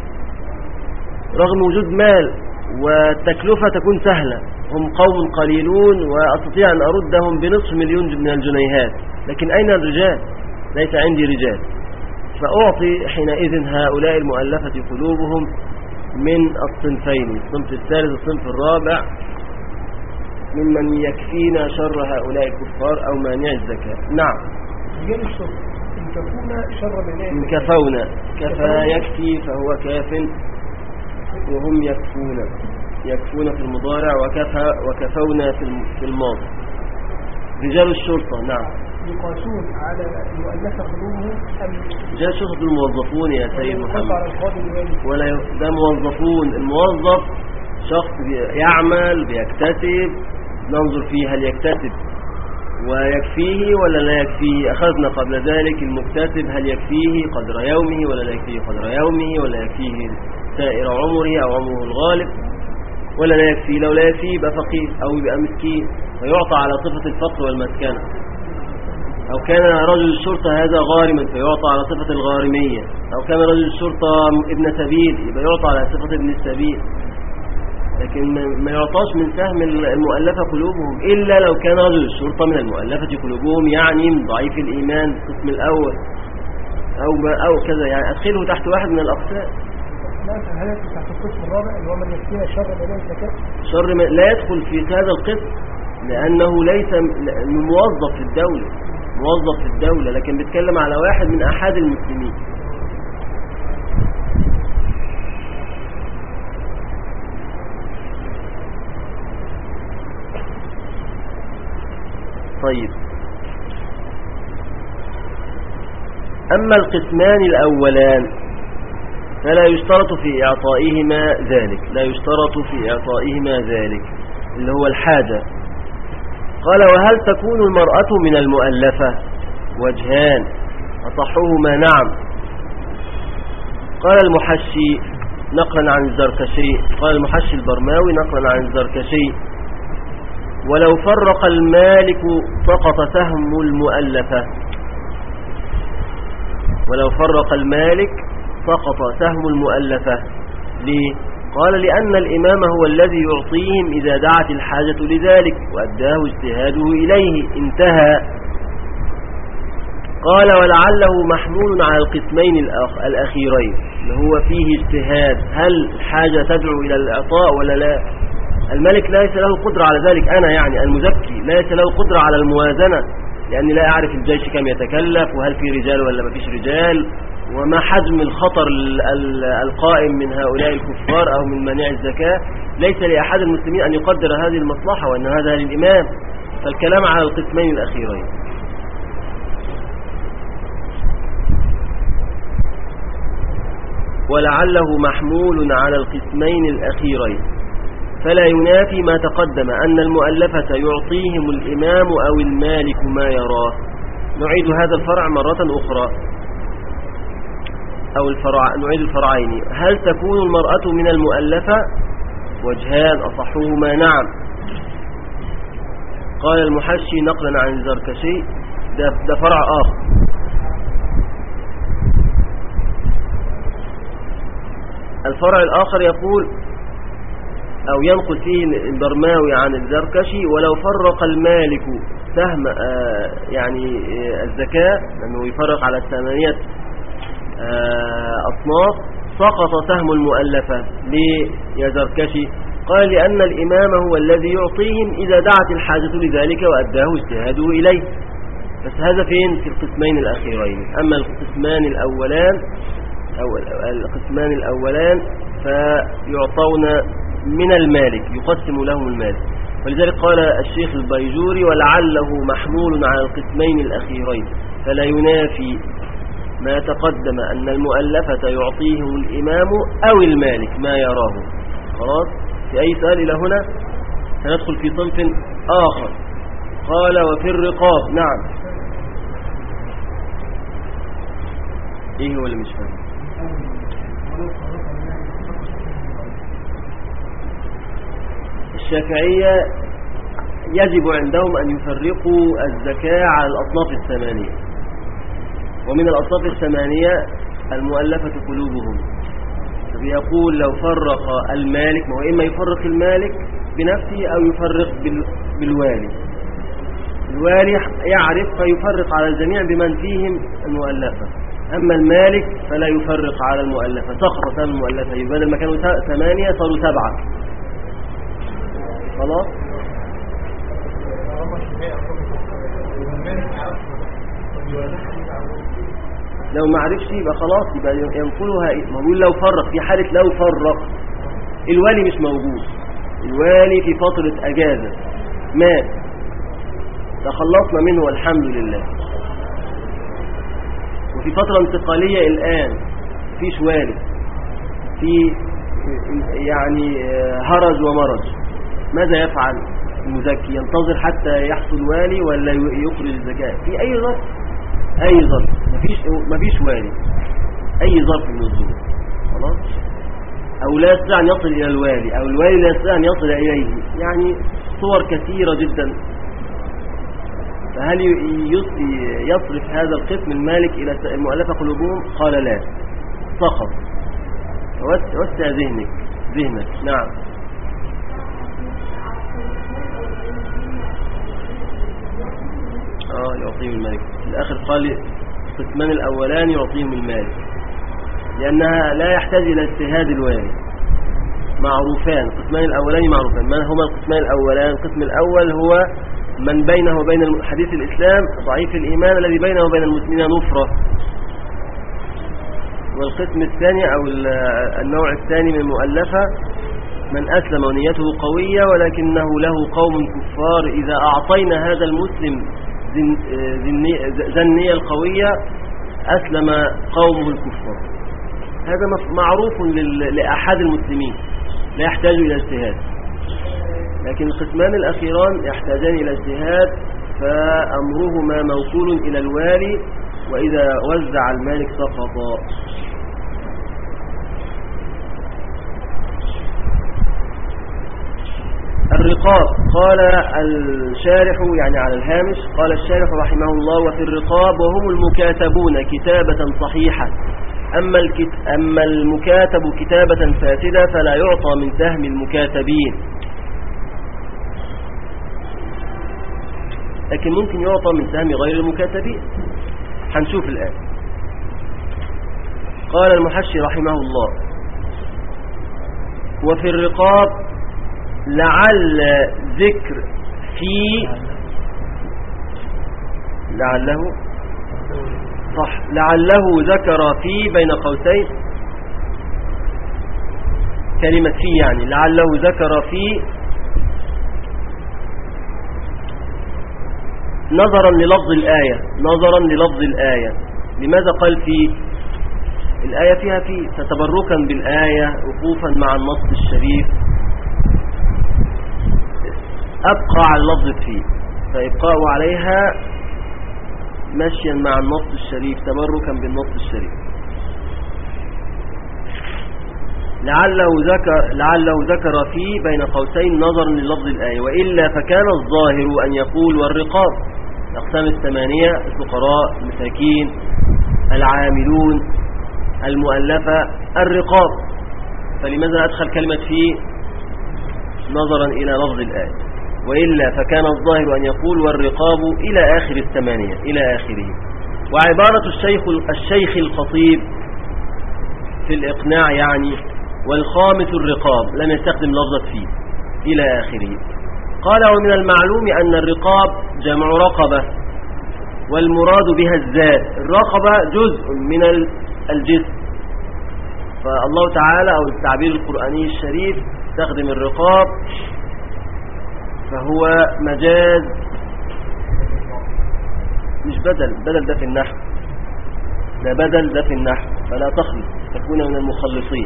[SPEAKER 1] رغم وجود مال والتكلفة تكون سهلة، هم قوم قليلون وأستطيع أن أردهم بنصف مليون من الجنيهات، لكن أين الرجال؟ ليس عندي رجال، فأعطي حينئذ هؤلاء المؤلفة قلوبهم من الصنفين، الصنف الثالث الصنف الرابع ممن يكفينا شر هؤلاء الكفار أو مانع الزكاة. نعم،
[SPEAKER 4] رجال الشر إن كفونا شر مناع
[SPEAKER 1] إن كفونا، كفى يكفي فهو كاف، وهم يكفون، يكفون في المضارع، وكفى وكفونا في الماضي. رجال الشرطة نعم
[SPEAKER 4] يقاسون على المؤلفة قلوبهم أم
[SPEAKER 1] رجال الشرطة الموظفون يا سيد محمد،
[SPEAKER 4] على الخادم
[SPEAKER 1] ولا ده موظفون. الموظف شخص يعمل بيكتسب، ننظر فيه هل يكتسب ويكفيه ولا لا يكفيه. أخذنا قبل ذلك المكتسب هل يكفيه قدر يومه ولا لا يكفيه قدر يومه، ولا يكفيه سائر عمره أو عمره الغالب، ولا لا يكفيه. لو لا يكفيه يبقى فقير أو يبقى مسكين فيعطى على صفة الفقر والمسكنة. أو كان رجل الشرطة هذا غارما فيعطى على صفة الغارمية، أو كان رجل الشرطة ابن سبيل يبقى يعطى على صفة ابن السبيل، لكن ما يعطاش من سهم المؤلفة قلوبهم إلا لو كان رجل الشرطة من المؤلفة قلوبهم، يعني من ضعيف الإيمان القسم الأول أو, أو كذا، يعني أدخله تحت واحد من الأقسام.
[SPEAKER 4] لا هل تحت القسم الرابع اللي هو من يكفينا شر مناع الزكاة؟
[SPEAKER 1] شر ما لا يدخل في هذا القسم لأنه ليس موظف في الدولة، موظف في الدولة، لكن بيتكلم على واحد من أحد المسلمين. طيب، أما القسمان الأولان فلا يشترط في إعطائهما ذلك، لا يشترط في إعطائهما ذلك اللي هو الحاجة. قال: وهل تكون المرأة من المؤلفة؟ وجهان، أصحهما نعم. قال المحشي نقلا عن الزركشي، قال المحشي البرماوي نقلا عن الزركشي: ولو فرق المالك سقط سهم المؤلفة. ولو فرق المالك سقط سهم المؤلفة. ليه؟ قال: لأن الإمام هو الذي يعطيهم إذا دعت الحاجة لذلك وأداه اجتهاده إليه. انتهى. قال: ولعله محمول على القسمين الأخيرين اللي هو فيه اجتهاد، هل الحاجة تدعو إلى الإعطاء ولا لا؟ الملك ليس له قدرة على ذلك، أنا يعني المزكي ليس له قدرة على الموازنة، لأني لا أعرف الجيش كم يتكلف، وهل في رجال ولا ما فيش رجال، وما حجم الخطر القائم من هؤلاء الكفار أو من مناع الزكاة. ليس لأحد المسلمين أن يقدر هذه المصلحة، وأن هذا للإمام. فالكلام على القسمين الأخيرين. ولعله محمول على القسمين الأخيرين، فلا ينافي ما تقدم أن المؤلفة يعطيهم الإمام أو المالك ما يراه. نعيد هذا الفرع مرة أخرى، أو الفرع، نعيد الفرعين. هل تكون المرأة من المؤلفة؟ وجهان، أصحهما نعم. قال المحشي نقلا عن الزركشي، ده, ده فرع آخر. الفرع الآخر يقول أو ينقل فيه البرماوي عن الزركشي: ولو فرق المالك سهم آه يعني آه الزكاة، لأنه يفرق على الثمانية آه أصناف، سقط سهم المؤلفة. ليه يا زركشي؟ قال: لأن الإمام هو الذي يعطيهم إذا دعت الحاجة لذلك وأداه اجتهاده إليه. بس هذا فين؟ في القسمين الأخيرين. أما القسمان الأولان أو القسمان الأولان فيعطون من المالك، يقسم لهم المالك. ولذلك قال الشيخ البيجوري: ولعله محمول على القسمين الأخيرين، فلا ينافي ما تقدم أن المؤلفة يعطيهم الإمام أو المالك ما يراه. خلاص؟ في أي سؤال إلى هنا؟ سندخل في صنف آخر. قال: وفي الرقاب. نعم. إيه هو اللي مش فاهم؟ الشافعية يجب عندهم أن يفرقوا الزكاة على الأصناف الثمانية، ومن الأصناف الثمانية المؤلفة قلوبهم. فبيقول لو فرق المالك، ما هو إما يفرق المالك بنفسه أو يفرق بالوالي. الوالي يعرف فيفرق على الجميع بمن فيهم المؤلفة، أما المالك فلا يفرق على المؤلفة، سقط ثمن المؤلفة، بدل ما كانوا ثمانية صاروا سبعة. خلاص. لو ما عرفش يبقى خلاص، يبقى ينقلها. ما بيقول لو فرق، في حالة لو فرق الوالي مش موجود، الوالي في فترة أجازة مات، تخلصنا منه والحمد لله، وفي فترة انتقالية الآن فيش والي، في يعني هرج ومرج. ماذا يفعل المزكي؟ ينتظر حتى يحصل والي ولا يخرج الزكاة؟ في أي ظرف، أي ظرف، مفيش مفيش والي، أي ظرف من الظروف. خلاص. أو لا يستطيع أن يصل إلى الوالي، أو الوالي لا يستطيع أن يصل إليه، يعني صور كثيرة جدا. فهل يصرف هذا القسم المالك إلى المؤلفة قلوبهم؟ قال لا، سقط. وسع ذهنك ذهنك. نعم. اه يعطيهم المالك. في الآخر قال القسمان الأولان يعطيهم المالك، لأنها لا يحتاج إلى اجتهاد الوالي، معروفان. القسمان الأولان معروفان. ما هما القسمان الأولان؟ القسم الأول هو من بينه وبين حديث الإسلام ضعيف الإيمان الذي بينه وبين المسلمين نفرة. والقسم الثاني أو النوع الثاني من المؤلفة من أسلم ونيته قوية ولكنه له قوم كفار، إذا أعطينا هذا المسلم ذا النية القوية أسلم قومه الكفار. هذا معروف لأحد المسلمين، لا يحتاج إلى اجتهاد. لكن القسمان الأخيران يحتاجان إلى اجتهاد، فأمرهما موصول إلى الوالي، وإذا وزع المالك سقط. الرقاب. قال الشارح يعني على الهامش، قال الشارح رحمه الله: وفي الرقاب وهم المكاتبون كتابة صحيحة، أما, الكت... أما المكاتب كتابة فاسدة فلا يعطى من سهم المكاتبين، لكن ممكن يعطى من سهم غير المكاتبين. هنشوف الآن. قال المحشي رحمه الله: وفي الرقاب لعل ذكر في لعله صح لعله ذكر في بين قوسين كلمة في، يعني لعله ذكر في نظرا للفظ الآية، نظرا للفظ الآية. لماذا قال في؟ الآية فيها في، فتبركا بالآية وقوفا مع النص الشريف أبقى على لفظ فيه، فإبقاء عليها مشيا مع النص الشريف، تبركا بالنص الشريف. لعله ذكر لعله ذكر فيه بين قوسين نظرا للفظ الآية، وإلا فكان الظاهر أن يقول والرقاب. الأقسام الثمانية: الفقراء، المساكين، العاملون، المؤلفة، الرقاب. فلماذا أدخل كلمة فيه نظرا إلى لفظ الآية؟ وإلا فكان الظاهر أن يقول والرقاب إلى آخر الثمانية، إلى آخره. وعبارة الشيخ الشيخ الخطيب في الإقناع يعني والخامس الرقاب، لم يستخدم لفظة فيه، إلى آخره. قال: ومن المعلوم أن الرقاب جمع رقبة، والمراد بها الذات. الرقبة جزء من الجسم، فالله تعالى أو التعبير القرآني الشريف استخدم الرقاب، فهو مجاز مش بدل. بدل ده في النحو، ده بدل ده في النحو، فلا تخلط، تكون من المخلصين.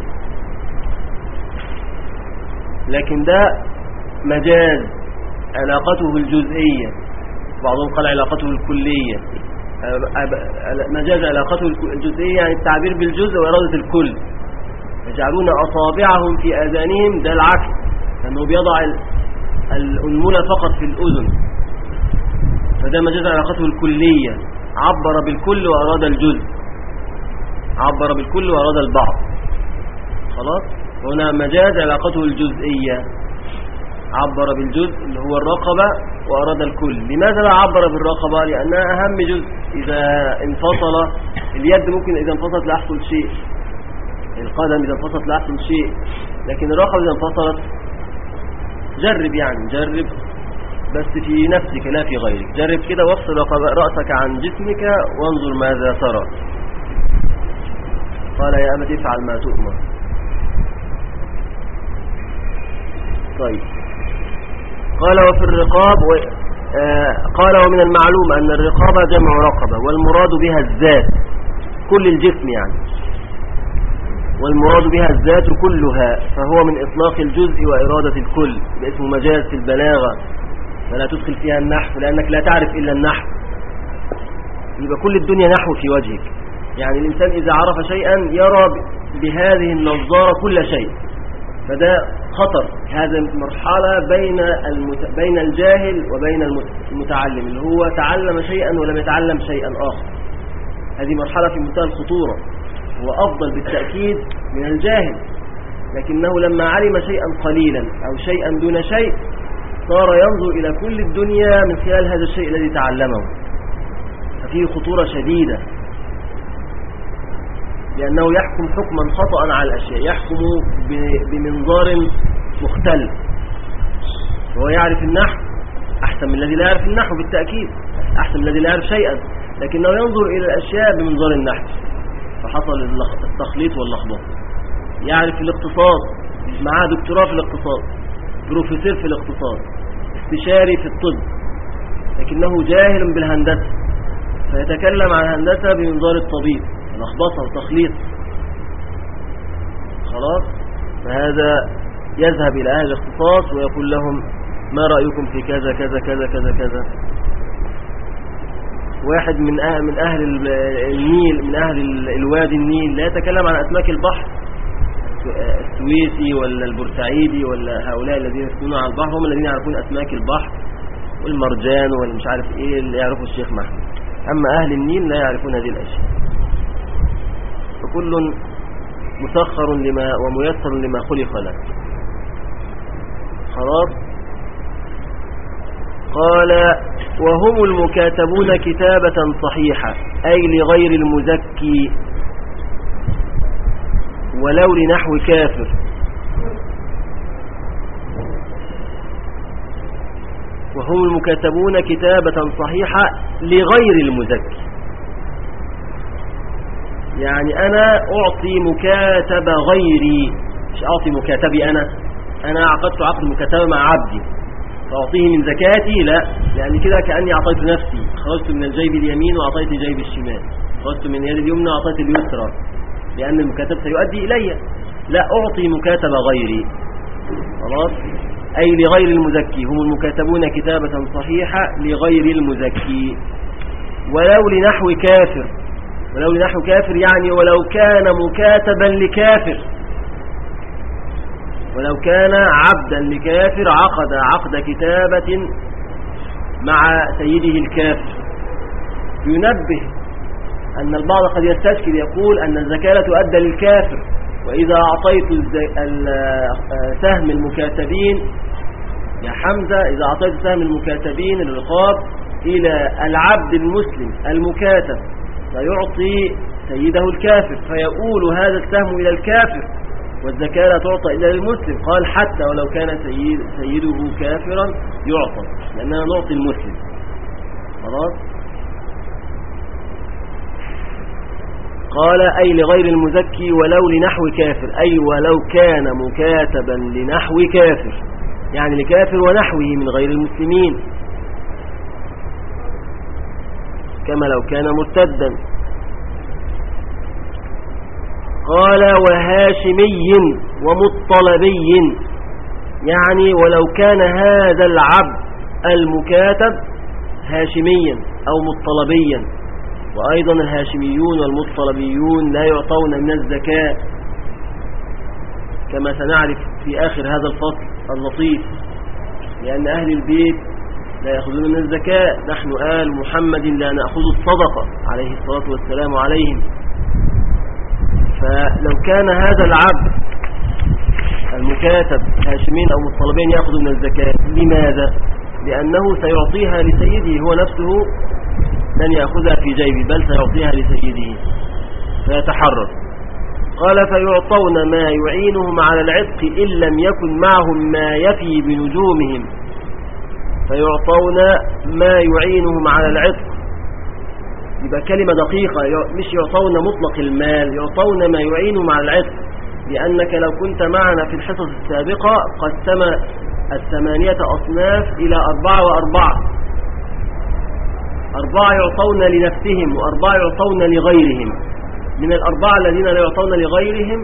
[SPEAKER 1] لكن ده مجاز علاقته الجزئية، بعضهم قال علاقته الكلية. مجاز علاقته الجزئية يعني التعبير بالجزء وإرادة الكل. يجعلون أصابعهم في آذانهم، ده العكس، أنه بيضع الأنملة فقط في الأذن، فده مجاز علاقته الكلية، عبر بالكل وأراد الجزء، عبر بالكل وأراد البعض. خلاص. هنا مجاز علاقته الجزئية، عبر بالجزء اللي هو الرقبة وأراد الكل. لماذا لا عبر بالرقبة؟ لأنها أهم جزء. إذا انفصل اليد ممكن إذا انفصلت لا يحصل شيء، القدم إذا انفصلت لا يحصل شيء، لكن الرقبة إذا انفصلت جرب، يعني جرب بس في نفسك لا في غيرك. جرب كده وافصل رأسك عن جسمك وانظر ماذا ترى. قال يا أبت افعل ما تؤمر. طيب. قال وفي الرقاب و... آه قال ومن المعلوم أن الرقابة جمع رقبة، والمراد بها الذات كل الجسم يعني، والمراد بها الذات كلها، فهو من إطلاق الجزء وإرادة الكل، باسمه مجاز في البلاغة، فلا تدخل فيها النحو لأنك لا تعرف إلا النحو، يبقى كل الدنيا نحو في وجهك. يعني الإنسان إذا عرف شيئا يرى بهذه النظارة كل شيء، فده خطر. هذا مرحلة بين المت... بين الجاهل وبين المتعلم، اللي هو تعلم شيئا ولم يتعلم شيئا آخر. هذه مرحلة في منتهى الخطورة، هو أفضل بالتأكيد من الجاهل، لكنه لما علم شيئا قليلا أو شيئا دون شيء صار ينظر إلى كل الدنيا من خلال هذا الشيء الذي تعلمه، ففيه خطورة شديدة، لأنه يحكم حكما خطأ على الأشياء، يحكم بمنظار مختلف. وهو يعرف النحو أحسن من الذي لا يعرف النحو بالتأكيد، أحسن من الذي لا يعرف شيئا، لكنه ينظر إلى الأشياء بمنظار النحو، فحصل التخليط واللخبطة. يعرف الاقتصاد، معاه دكتوراه في الاقتصاد، بروفيسور في الاقتصاد، استشاري في الطب، لكنه جاهل بالهندسة، فيتكلم عن الهندسة بمنظار الطبيب، لخبطة وتخليط. خلاص. فهذا يذهب إلى أهل الاختصاص ويقول لهم ما رأيكم في كذا كذا كذا كذا كذا. واحد من أهل من أهل النيل، من أهل الوادي النيل، لا يتكلم عن أسماك البحر، السويسي ولا البورسعيدي ولا هؤلاء الذين يسكنون على البحر هم الذين يعرفون أسماك البحر والمرجان والمش عارف إيه اللي يعرفه الشيخ محمد. أما أهل النيل لا يعرفون هذه الأشياء. فكل مسخر لما وميسر لما خلق له. خلاص. قال وهم المكاتبون كتابة صحيحة، أي لغير المزكي ولو لنحو كافر. وهم المكاتبون كتابة صحيحة لغير المزكي، يعني أنا أعطي مكاتب غيري، مش أعطي مكاتبي أنا أنا عقدت عقد مكاتبة مع عبدي فأعطيه من زكاتي، لا، لأن كده كأني أعطيت نفسي، خرجت من الجيب اليمين وأعطيت جيب الشمال، خرجت من اليد اليمنى وأعطيت اليسرى، لأن المكاتب سيؤدي إلي. لا، أعطي مكاتب غيري. خلاص. أي لغير المزكي، هم المكاتبون كتابة صحيحة لغير المزكي ولو لنحو كافر. ولو لنحو كافر يعني ولو كان مكاتبا لكافر، ولو كان عبدا لكافر عقد عقد كتابة مع سيده الكافر. ينبه أن البعض قد يستشكل يقول أن الزكاة لا تؤدى للكافر، وإذا أعطيت سهم المكاتبين يا حمزة، إذا أعطيت سهم المكاتبين الرقاب إلى العبد المسلم المكاتب فيعطي سيده الكافر، فيقول هذا السهم إلى الكافر والزكاة لا تعطى إلا للمسلم. قال حتى ولو كان سيد سيده كافرا يعطى، لأننا نعطي المسلم. خلاص. قال أي لغير المزكي ولو لنحو كافر، أي ولو كان مكاتبا لنحو كافر، يعني لكافر ونحوه من غير المسلمين، كما لو كان مرتدا. قال وهاشمي ومطلبي، يعني ولو كان هذا العبد المكاتب هاشميا أو مطلبيا. وأيضا الهاشميون والمطلبيون لا يعطون من الزكاة كما سنعرف في آخر هذا الفصل اللطيف، لأن أهل البيت لا يأخذون من الزكاة. نحن آل محمد لا نأخذ الصدقة عليه الصلاة والسلام عليهم. فلو كان هذا العبد المكاتب هاشمين أو مطلبين يأخذ من الزكاة، لماذا؟ لأنه سيعطيها لسيده، هو نفسه لن يأخذها في جيبه بل سيعطيها لسيده فيتحرر. قال فيعطون ما يعينهم على العتق إن لم يكن معهم ما يفي بنجومهم. فيعطون ما يعينهم على العتق، يبقى كلمة دقيقة، مش يعطون مطلق المال، يعطون ما يعينهم على العتق. لأنك لو كنت معنا في الحصص السابقة قسم الثمانية أصناف إلى أربعة وأربعة. أربعة يعطون لنفسهم وأربعة يعطون لغيرهم. من الأربعة الذين لا يعطون لغيرهم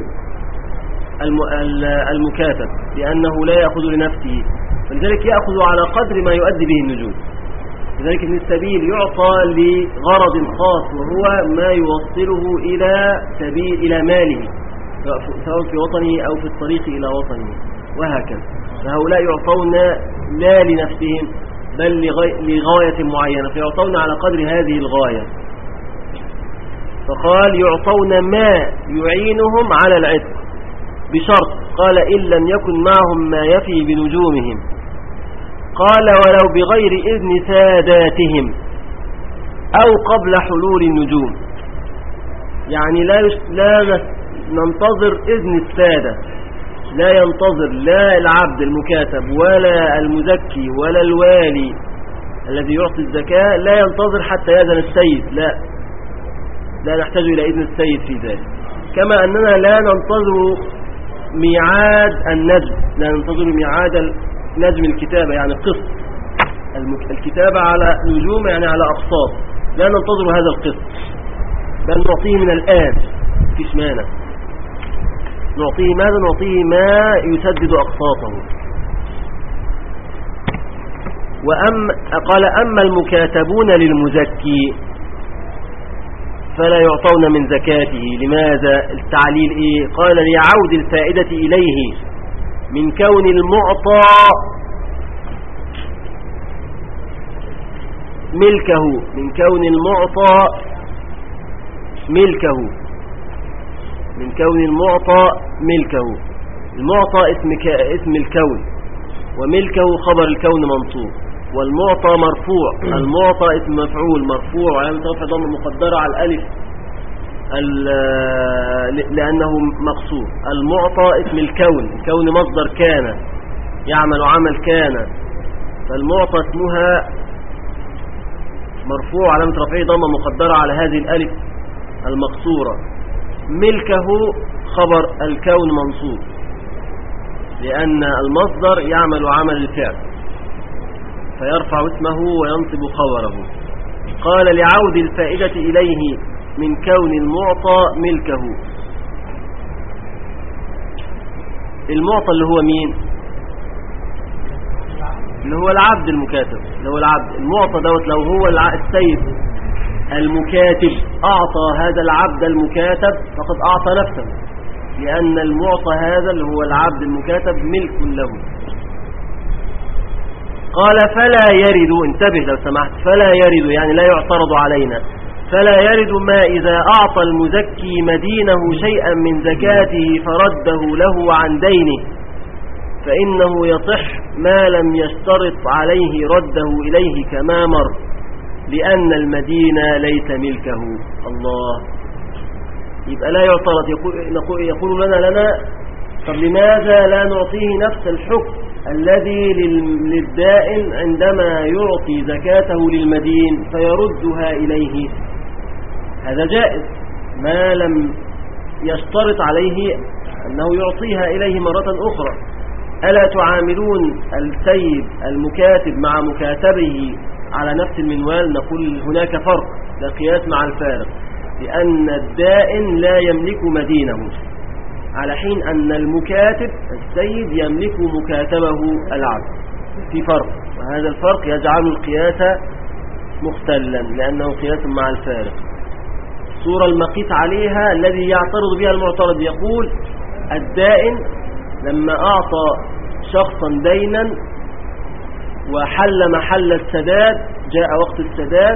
[SPEAKER 1] المكاتب، لأنه لا يأخذ لنفسه، فلذلك يأخذ على قدر ما يؤدي به النجوم. لذلك ابن السبيل يعطى لغرض خاص، وهو ما يوصله إلى سبيل إلى ماله، سواء في وطنه أو في الطريق إلى وطنه وهكذا. فهؤلاء يعطون لا لنفسهم بل لغاية معينة، فيعطون على قدر هذه الغاية. فقال يعطون ما يعينهم على العتق بشرط، قال إن لم يكن معهم ما يفي بنجومهم. قال ولو بغير إذن ساداتهم أو قبل حلول النجوم. يعني لا يش... لا ننتظر إذن السادة، لا ينتظر لا العبد المكاتب ولا المزكي ولا الوالي الذي يعطي الزكاة، لا ينتظر حتى يأذن السيد، لا لا نحتاج إلى إذن السيد في ذلك. كما أننا لا ننتظر ميعاد النجم، لا ننتظر ميعاد نجم الكتابة يعني قسط الكتابة على نجوم، يعني على أقساط، لا ننتظر هذا القسط بل نعطيه من الآن، فيش مانع. نعطيه ماذا؟ نعطيه ما يسدد أقساطه. وأم قال أما المكاتبون للمزكي فلا يعطون من زكاته. لماذا؟ التعليل إيه؟ قال ليعود الفائدة إليه من كون المعطى ملكه، من كون المعطى ملكه من كون المعطى ملكه. المعطى اسم, ك... اسم الكون، وملكه خبر الكون منصوب، والمعطى مرفوع. المعطى اسم مفعول مرفوع وعلامة رفع ضمة مقدرة على الألف لأنه مقصور. المعطى اسم الكون، الكون مصدر كان يعمل عمل كان، فالمعطى اسمها مرفوع علامة رفعه ضمة مقدرة على هذه الألف المقصورة. ملكه خبر الكون منصوب لأن المصدر يعمل عمل الفعل فيرفع اسمه وينصب خبره. قال لعود الفائدة إليه من كون المعطى ملكه. المعطى اللي هو مين؟ اللي هو العبد المكاتب، اللي هو العبد المعطى دوت. لو هو السيد المكاتب أعطى هذا العبد المكاتب فقد أعطى نفسه، لأن المعطى هذا اللي هو العبد المكاتب ملك له. قال فلا يرد، انتبه لو سمحت، فلا يرد يعني لا يعترض علينا. فلا يرد ما إذا أعطى المزكي مدينه شيئا من زكاته فرده له عن دينه، فإنه يصح ما لم يشترط عليه رده إليه كما مر، لأن المدينة ليس ملكه. الله، يبقى لا يعترض. يقول, يقول لنا لنا طب لماذا لا نعطيه نفس الحكم الذي للدائن عندما يعطي زكاته للمدين فيردها إليه؟ هذا جائز ما لم يشترط عليه أنه يعطيها إليه مرة أخرى. ألا تعاملون السيد المكاتب مع مكاتبه على نفس المنوال؟ نقول هناك فرق، لا قياس مع الفارق، لأن الدائن لا يملك مدينه، على حين أن المكاتب السيد يملك مكاتبه العبد. في فرق، وهذا الفرق يجعل القياس مختلا لأنه قياس مع الفارق. الصورة المقيس عليها الذي يعترض بها المعترض يقول الدائن لما أعطى شخصا دينا وحل محل السداد، جاء وقت السداد،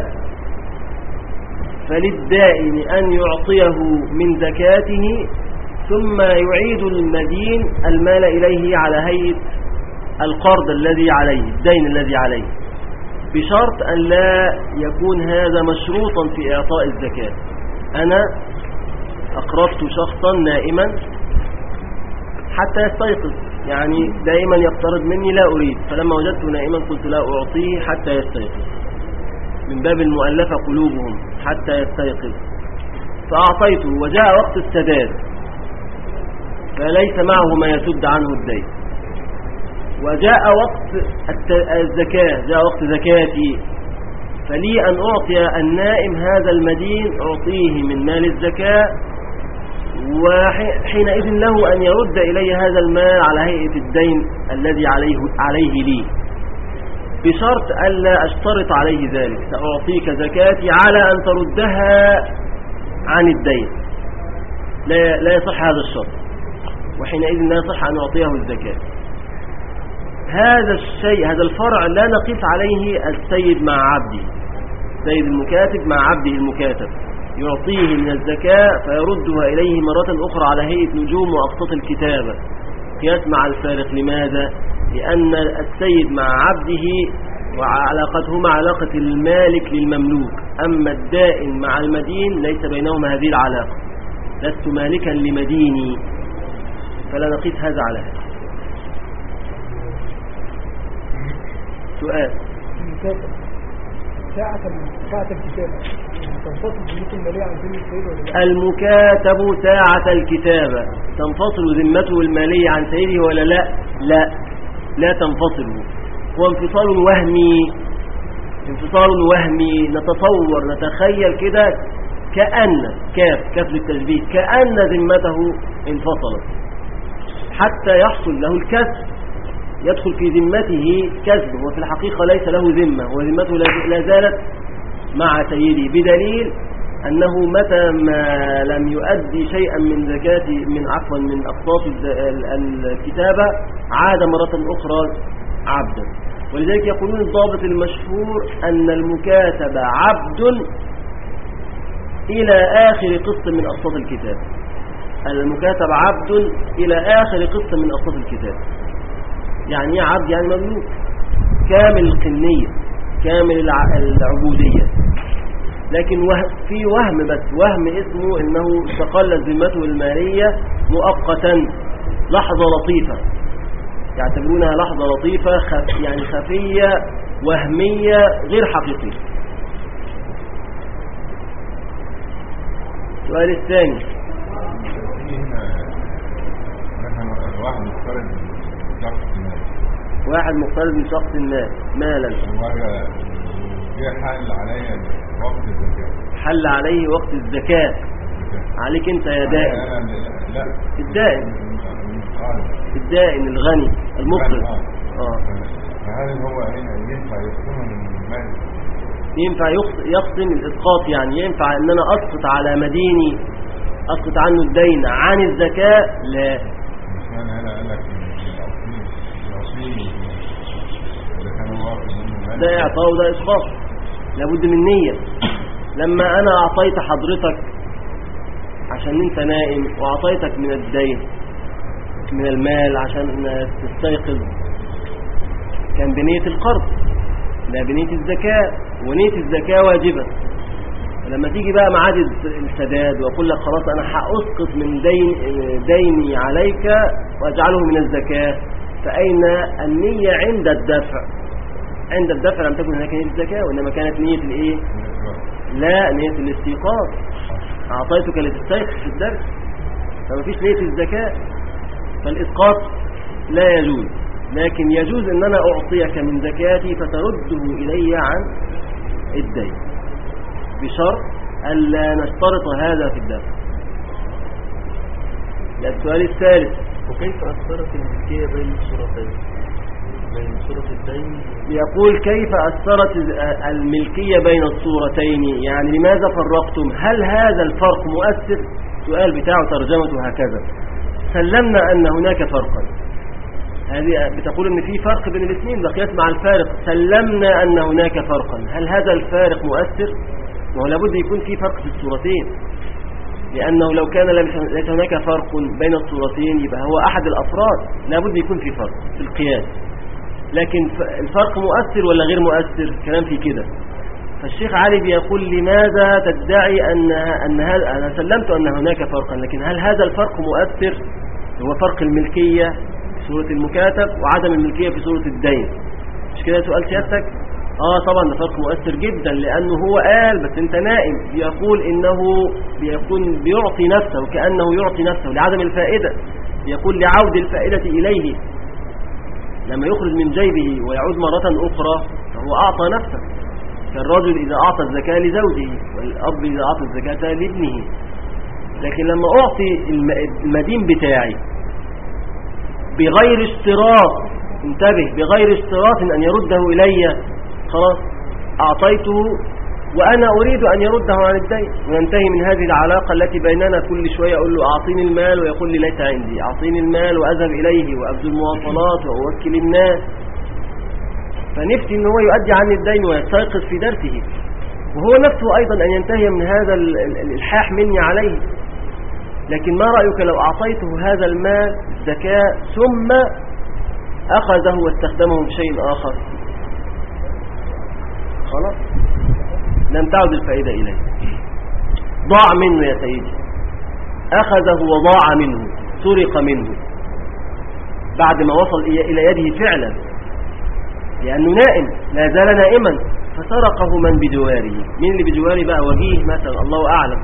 [SPEAKER 1] فللدائن أن يعطيه من زكاته ثم يعيد المدين المال إليه على هيئة القرض الذي عليه، الدين الذي عليه، بشرط أن لا يكون هذا مشروطا في إعطاء الزكاة. أنا أقرضت شخصا نائما حتى يستيقظ، يعني دائما يقترض مني لا أريد، فلما وجدته نائما قلت لا أعطيه حتى يستيقظ، من باب المؤلفة قلوبهم حتى يستيقظ، فأعطيته وجاء وقت السداد فليس معه ما يسد عنه الدين، وجاء وقت الزكاة، جاء وقت زكاتي، فلي أن أعطي النائم هذا المدين، أعطيه من مال الزكاة، وحينئذ له أن يرد إلي هذا المال على هيئة الدين الذي عليه, عليه لي، بشرط ألا أشترط عليه ذلك، سأعطيك زكاتي على أن تردها عن الدين، لا, لا يصح هذا الشرط، وحينئذ لا يصح أن أعطيه الزكاة. هذا الشيء، هذا الفرع لا نقيس عليه السيد مع عبده، السيد المكاتب مع عبده المكاتب، يعطيه من الزكاة فيردها إليه مرة أخرى على هيئة نجوم وأقساط الكتابة، قياس مع الفارق. لماذا؟ لأن السيد مع عبده وعلاقتهما علاقة المالك للمملوك، أما الدائن مع المدين ليس بينهما هذه العلاقة، لست مالكا لمديني، فلا نقيس هذا على هذا. سؤال
[SPEAKER 4] المكاتب ساعة ساعة الكتابة تنفصل ذمته المالية عن ذمة السيد ولا لا؟
[SPEAKER 1] المكاتب ساعة الكتابة تنفصل ذمته المالية عن سيده ولا لا؟ لا لا تنفصل، هو انفصال وهمي، انفصال وهمي، نتصور نتخيل كده كأن كاف كاف للتشبيه، كأن ذمته انفصلت حتى يحصل له الكسب، يدخل في ذمته كسب، وفي الحقيقة ليس له ذمة، وذمته لا زالت مع سيده، بدليل أنه متى ما لم يؤدي شيئا من زكاة من عفوا من أقساط الكتابة عاد مرة أخرى عبدا. ولذلك يقولون الضابط المشهور أن المكاتب عبد إلى آخر قسط من أقساط الكتاب، المكاتب عبد إلى آخر قسط من أقساط الكتاب. يعني عبد يعني مملوك كامل القنية، كامل العبودية، لكن في وهم، بس وهم اسمه انه استقلت ذمته المالية مؤقتا لحظة لطيفة، يعتبرونها لحظة لطيفة خف يعني خفية وهمية غير حقيقية. السؤال الثاني، واحد مقترض من شخص ما مالا،
[SPEAKER 5] حل عليه وقت الزكاة،
[SPEAKER 1] حل عليه وقت الزكاة، عليك انت يا دائن،
[SPEAKER 5] لا
[SPEAKER 1] الدائن الدائن الغني المقترض، اه
[SPEAKER 5] فهل هو ينفع يقسم من المال؟
[SPEAKER 1] ينفع يقسم الاسقاط، يعني ينفع ان انا اسقط على مديني، اسقط عنه الدين عن الزكاة؟ لا.
[SPEAKER 5] مش انا هنا قال لك
[SPEAKER 1] ده اعطاء وده اسقاط، لابد من نية. لما انا اعطيت حضرتك عشان انت نائم، واعطيتك من الدين من المال عشان تستيقظ، كان بنية القرض لا بنية الزكاة، ونية الزكاة واجبة. لما تيجي بقى معاد السداد واقول لك خلاص انا هاسقط من دين ديني عليك واجعله من الزكاة، فأين النية عند الدفع؟ عند الدفع لم تكن هناك نية الزكاة، وإنما كانت نية الإيه؟ لا، نية الاستيقاظ، أعطيتك لتستيقظ في الدرس، فما فيش نية الزكاة، فالإسقاط لا يجوز. لكن يجوز أن أنا أعطيك من زكاتي فترده إلي عن الدين، بشرط ألا نشترط هذا في الدفع. السؤال الثالث،
[SPEAKER 3] وكيف أثرت الملكية بين الصورتين، بين صورة الدين؟
[SPEAKER 1] يقول كيف أثرت الملكية بين الصورتين، يعني لماذا فرقتم؟ هل هذا الفرق مؤثر؟ سؤال بتاعه ترجمته هكذا: سلمنا أن هناك فرقا، هذه بتقول ان في فرق بين الاثنين، ده قياس مع الفارق. سلمنا ان هناك فرقا، هل هذا الفارق مؤثر؟ وهو لابد يكون في فرق في الصورتين، لانه لو كان ليس هناك فرق بين الصورتين يبقى هو احد الافراد، لابد يكون في فرق في القياس. لكن الفرق مؤثر ولا غير مؤثر؟ كلام في كده. فالشيخ علي بيقول لماذا تدعي ان ان هل انا سلمت ان هناك فرقا، لكن هل هذا الفرق مؤثر؟ هو فرق الملكيه في سورة المكاتب وعدم الملكية في سورة الدين. مش كده سؤال سيادتك؟ اه طبعا ده فرق مؤثر جدا، لانه هو قال بس انت نائم، بيقول انه بيكون بيعطي نفسه كأنه يعطي نفسه لعدم الفائدة، يقول لعود الفائدة اليه، لما يخرج من جيبه ويعود مرة اخرى فهو اعطى نفسه، كالرجل اذا اعطى الزكاة لزوجه والاب اذا اعطى الزكاة لابنه. لكن لما اعطي المدين بتاعي بغير اشتراط، انتبه، بغير اشتراط ان يرده الي، خلاص اعطيته وانا اريد ان يرده عن الدين، وننتهي من هذه العلاقة التي بيننا. كل شوية اقول له اعطيني المال ويقول لي ليس عندي، اعطيني المال واذهب اليه وابذل مواصلات واوكل الناس، فنفتي ان هو يؤدي عني الدين ويستيقظ في درسه، وهو نفسه ايضا ان ينتهي من هذا الالحاح مني عليه. لكن ما رأيك لو أعطيته هذا المال زكاة ثم أخذه واستخدمه في شيء آخر؟ خلاص لم تعد الفائدة إليه، ضاع منه يا سيدي، أخذه وضاع منه، سرق منه بعد ما وصل إلى يده فعلا، لأنه نائم لا زال نائما، فسرقه من بجواره. مين اللي بجواره بقى؟ وجيه مثلا، الله أعلم.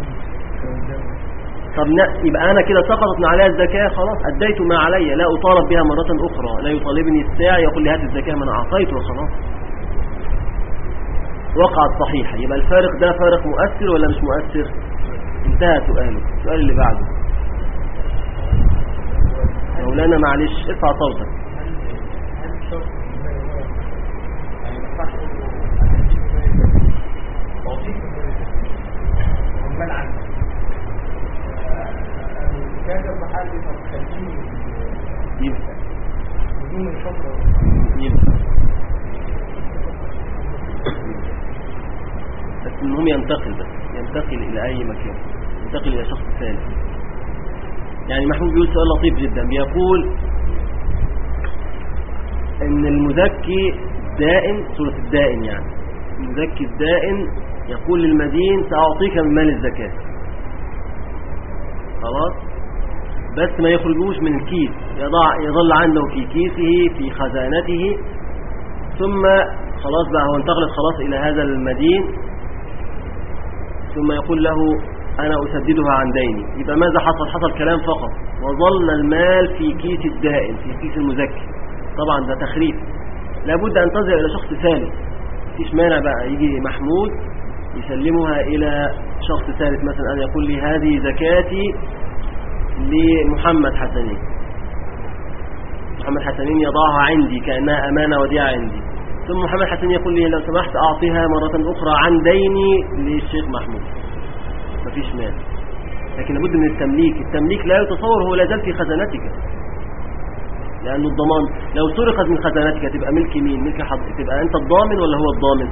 [SPEAKER 1] طب يبقى أنا كده سقطت عليها الزكاة، خلاص أديت ما علي، لا أطالب بها مرة أخرى، لا يطالبني الساعي يقول لي هات الزكاة ما أنا أعطيته وخلاص، وقعت صحيحة. يبقى الفارق ده فارق مؤثر ولا مش مؤثر؟ انتهى سؤاله. السؤال اللي بعده مولانا معلش ارفع صوتك. يبقى يبقى بس المهم ينتقل، بس ينتقل إلى أي مكان، ينتقل إلى شخص ثالث. يعني محمود بيقول سؤال لطيف جدا، بيقول إن المزكي الدائن، سورة الدائن يعني، المزكي الدائن يقول للمدين سأعطيك من مال الزكاة، خلاص، بس ما يخرجوش من الكيس، يضع يظل عنده في كيسه في خزانته، ثم خلاص بقى هو انتقلت خلاص إلى هذا المدين، ثم يقول له أنا أسددها عن ديني. يبقى ماذا حصل؟ حصل كلام فقط، وظل المال في كيس الدائن، في كيس المزكي. طبعا ده تخريف، لابد أن تنزل إلى شخص ثالث. مفيش مانع بقى يجي محمود يسلمها إلى شخص ثالث، مثلا أن يقول لي هذه زكاتي لمحمد حسنين، محمد حسنين يضعها عندي كأنها أمانة وديعة عندي، ثم محمد حسنين يقول لي لو سمحت أعطيها مرة أخرى عن ديني للشيخ محمود، مفيش مانع. لكن لابد من التمليك. التمليك لا يتصور، هو لا زال في خزانتك، لأنه الضمان لو سرقت من خزانتك تبقى ملك مين؟ ملك حض... تبقى أنت الضامن ولا هو الضامن؟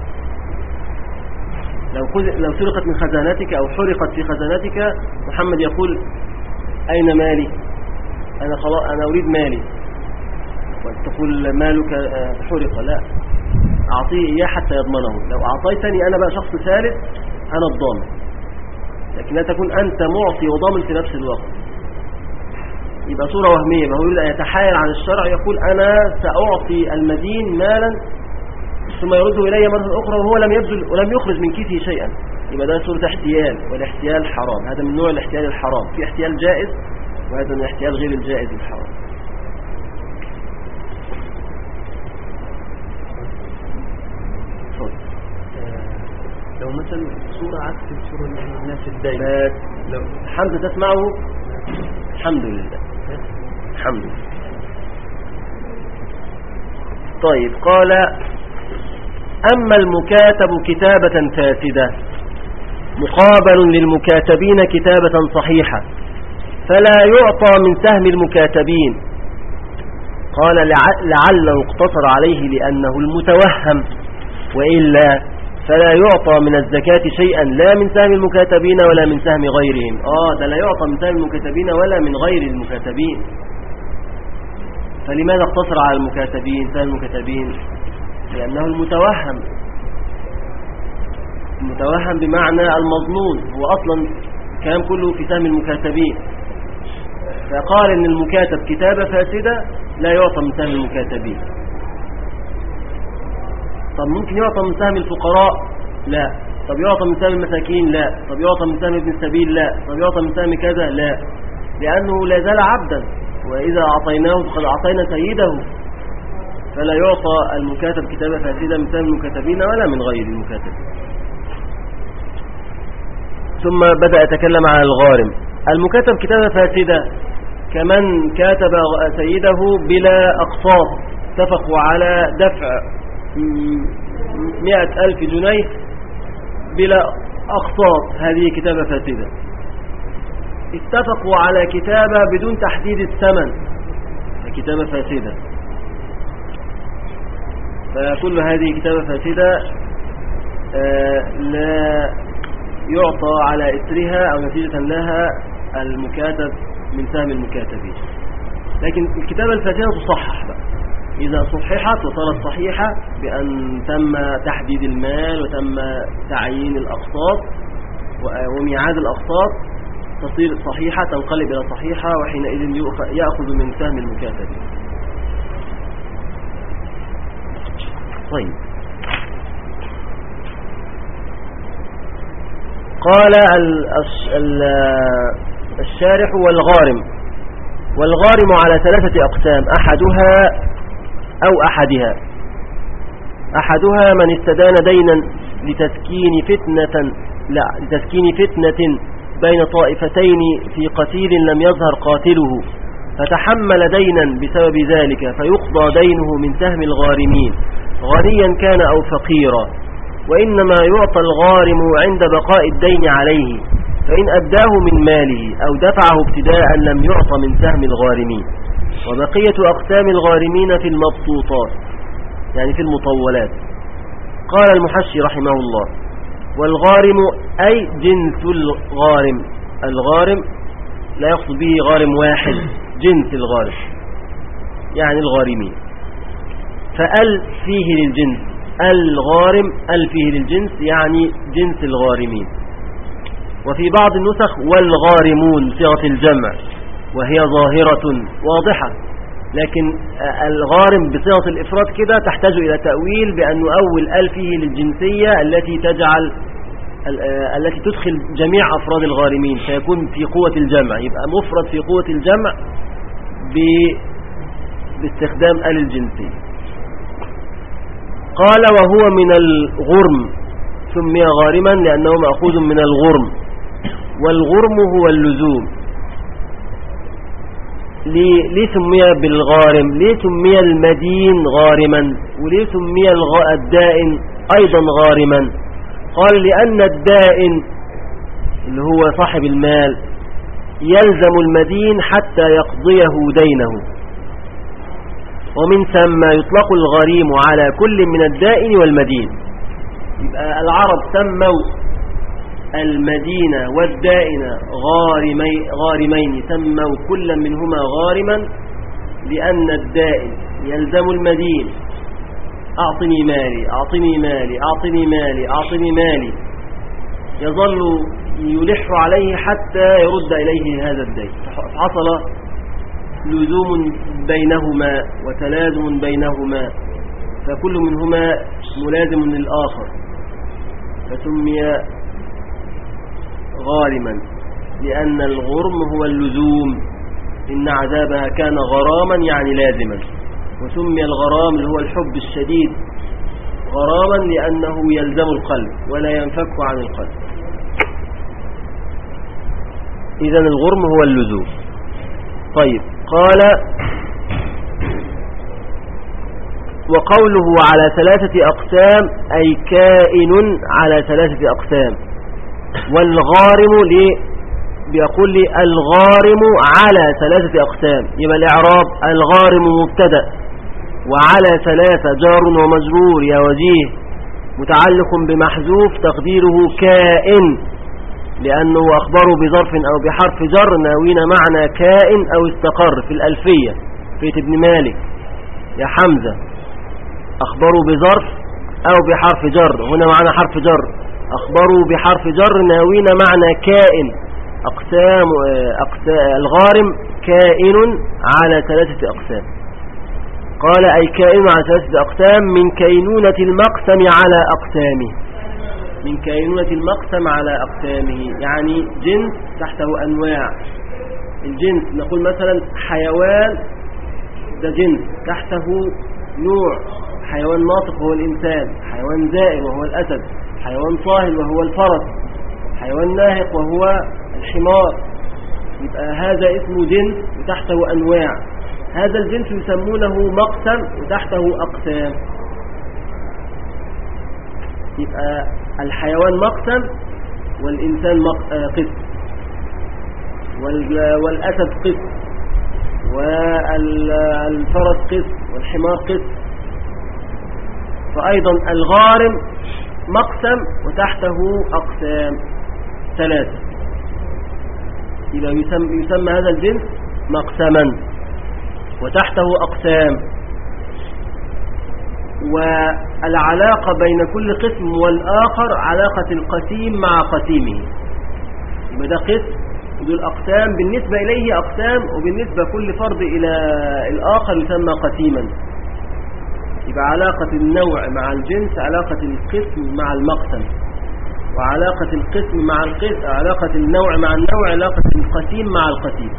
[SPEAKER 1] لو لو سرقت من خزانتك أو حرقت في خزانتك، محمد يقول أين مالي؟ أنا خلاص أنا أريد مالي، وتقول مالك حرق، لا، أعطيه إياه حتى يضمنه. لو أعطيتني أنا بقى شخص ثالث أنا الضامن، لكن لا تكون أنت معطي وضامن في نفس الوقت، يبقى صورة وهمية. ما هو يريد أن يتحايل عن الشرع، يقول أنا سأعطي المدين مالا ثم يرده إلي مرة أخرى وهو لم يبذل ولم يخرج من كيسه شيئا، يبقى ده صورة احتيال، والاحتيال حرام. هذا من نوع الاحتيال الحرام، في احتيال جائز وهذا من الاحتيال غير الجائز الحرام.
[SPEAKER 3] لو مثلا صورة عكس الصورة اللي احنا قلناها في الدين،
[SPEAKER 1] لو حمزة تسمعه، الحمد لله الحمد لله. طيب، قال أما المكاتب كتابة فاسدة مقابل للمكاتبين كتابة صحيحة، فلا يعطى من سهم المكاتبين قال لعله اقتصر عليه لأنه المتوهم، وإلا فلا يعطى من الزكاة شيئا لا من سهم المكاتبين ولا من سهم غيرهم. آه ده لا يعطى من سهم المكاتبين ولا من غير المكاتبين. فلماذا اقتصر على المكاتبين سهم المكاتبين؟ لأنه المتوهم. المتوهم بمعنى المظنون، هو أصلا كلام كله في سهم المكاتبين، فقال إن المكاتب كتابة فاسدة لا يعطى من سهم المكاتبين. طب ممكن يعطى من سهم الفقراء؟ لا. طب يعطى من سهم المساكين؟ لا. طب يعطى من سهم ابن السبيل؟ لا. طب يعطى من سهم كذا؟ لا، لأنه لا زال عبدا، وإذا أعطيناه فقد أعطينا سيده، فلا يعطى المكاتب كتابة فاسدة من سهم المكاتبين ولا من غير المكاتبين. ثم بدأ يتكلم عن الغارم. المكاتب كتابة فاسدة كمن كاتب سيده بلا أقساط، اتفقوا على دفع مئة ألف جنيه بلا أقساط، هذه كتابة فاسدة. اتفقوا على كتابة بدون تحديد الثمن، كتابة فاسدة. فكل هذه كتابة فاسدة لا يعطى على إثرها أو نتيجة لها المكاتب من سهم المكاتبين. لكن الكتابة الفاسدة تصحح بقى، إذا صححت وصارت صحيحة بأن تم تحديد المال وتم تعيين الأقساط وميعاد الأقساط تصير صحيحة، تنقلب إلى صحيحة، وحينئذ يأخذ من سهم المكاتبين. طيب، قال الشارح والغارم. والغارم على ثلاثة أقسام، أحدها أو أحدها أحدها من استدان دينا لتسكين فتنة لا لتسكين فتنة بين طائفتين في قتيل لم يظهر قاتله، فتحمل دينا بسبب ذلك فيقضى دينه من سهم الغارمين غنيا كان أو فقيرا، وإنما يعطى الغارم عند بقاء الدين عليه، فإن أداه من ماله أو دفعه ابتداء لم يعطى من سهم الغارمين. وبقية أقسام الغارمين في المبسوطات، يعني في المطولات. قال المحشي رحمه الله: والغارم أي جنس الغارم. الغارم لا يقصد به غارم واحد، جنس الغارم يعني الغارمين. فأل فيه للجنس، الغارم أل فيه للجنس يعني جنس الغارمين. وفي بعض النسخ والغارمون صيغة الجمع، وهي ظاهرة واضحة، لكن الغارم بصيغة الإفراد كده تحتاج إلى تأويل بأن نؤول أل فيه للجنسية التي تجعل التي تدخل جميع أفراد الغارمين، فيكون في قوة الجمع، يبقى مفرد في قوة الجمع باستخدام أل الجنسية. قال: وهو من الغرم سمي غارما لأنه مأخوذ من الغرم، والغرم هو اللزوم. ليه سمي بالغارم؟ ليه سمي المدين غارما وليه سمي الدائن أيضا غارما؟ قال: لأن الدائن اللي هو صاحب المال يلزم المدين حتى يقضيه دينه، ومن ثم يطلق الغريم على كل من الدائن والمدين. يبقى العرب سموا المدينة والدائن غارمي غارمين، سموا كل منهما غارما لأن الدائن يلزم المدين: أعطني مالي أعطني مالي أعطني مالي أعطني مالي، يظل يلح عليه حتى يرد إليه هذا الدين. فحصل لزوم بينهما وتلازم بينهما، فكل منهما ملازم للآخر، فسمي غارما لأن الغرم هو اللزوم، إن عذابها كان غراما يعني لازما. وسمي الغرام اللي هو الحب الشديد غراما لأنه يلزم القلب ولا ينفك عن القلب. إذن الغرم هو اللزوم. طيب، قال: وقوله على ثلاثة أقسام أي كائن على ثلاثة أقسام. والغارم بيقول لي الغارم على ثلاثة أقسام. يبقى الإعراب الغارم مبتدأ وعلى ثلاثة جار ومجرور يا وجيه متعلق بمحذوف تقديره كائن، لأنه أخبره بظرف أو بحرف جر ناوين معنى كائن أو استقر في الألفية في ابن مالك يا حمزة، أخبروا بظرف أو بحرف جر، هنا معنى حرف جر، أخبروا بحرف جر ناوين معنى كائن. أقسام, أقسام الغارم كائن على ثلاثة أقسام. قال أي كائن على ثلاثة أقسام من كينونة المقسم على أقسامه، من كينونة المقسم على أقسامه يعني جنس تحته أنواع. الجنس نقول مثلا حيوان ده جنس تحته نوع، حيوان ناطق وهو الإنسان، حيوان زائر وهو الأسد، حيوان صاهل وهو الفرس، حيوان ناهق وهو الحمار. يبقى هذا اسمه جنس وتحته أنواع. هذا الجنس يسمونه مقسم وتحته أقسام. يبقى الحيوان مقسم والإنسان قسم، والأسد قسم، والفرس قسم، والحمار قسم. فأيضا الغارم مقسم وتحته أقسام ثلاثة، إذا يسمى, يسمى هذا الجنس مقسما وتحته أقسام. والعلاقة بين كل قسم والآخر علاقة القسيم مع قسيمه. يبقى ده قسم ودول أقسام، بالنسبة إليه أقسام، وبالنسبة كل فرد إلى الآخر يسمى قسيما. يبقى علاقة النوع مع الجنس علاقة القسم مع المقسم، وعلاقة القسم مع القسم علاقة النوع مع النوع علاقة القسيم مع القسيم.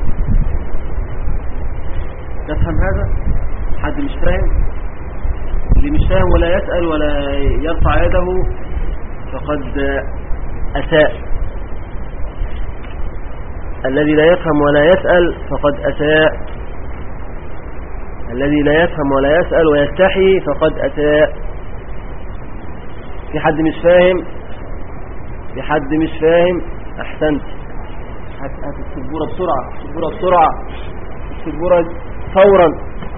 [SPEAKER 1] تفهم هذا؟ حد مش فاهم؟ اللي مش فاهم ولا يسأل ولا يرفع يده فقد أساء. الذي لا يفهم ولا يسأل فقد أساء. الذي لا يفهم ولا يسأل ويستحي فقد أساء. في حد مش فاهم؟ في حد مش فاهم؟ أحسنت. هات السبورة بسرعة، السبورة بسرعة، السبورة فورا.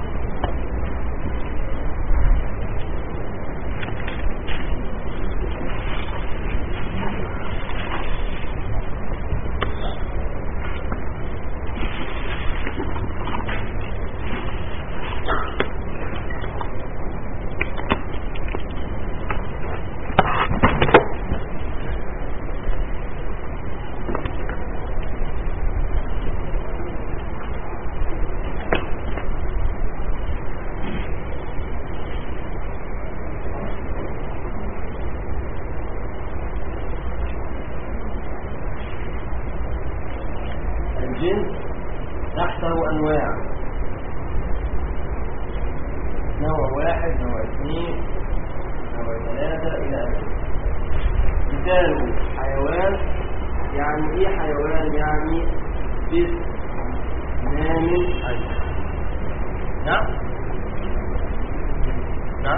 [SPEAKER 1] الجنس تحته أنواع، نوع واحد، نوع اثنين، نوع ثلاثة إلى آخره. مثاله حيوان، يعني إيه حيوان؟ يعني جسم نام حي. نعم نعم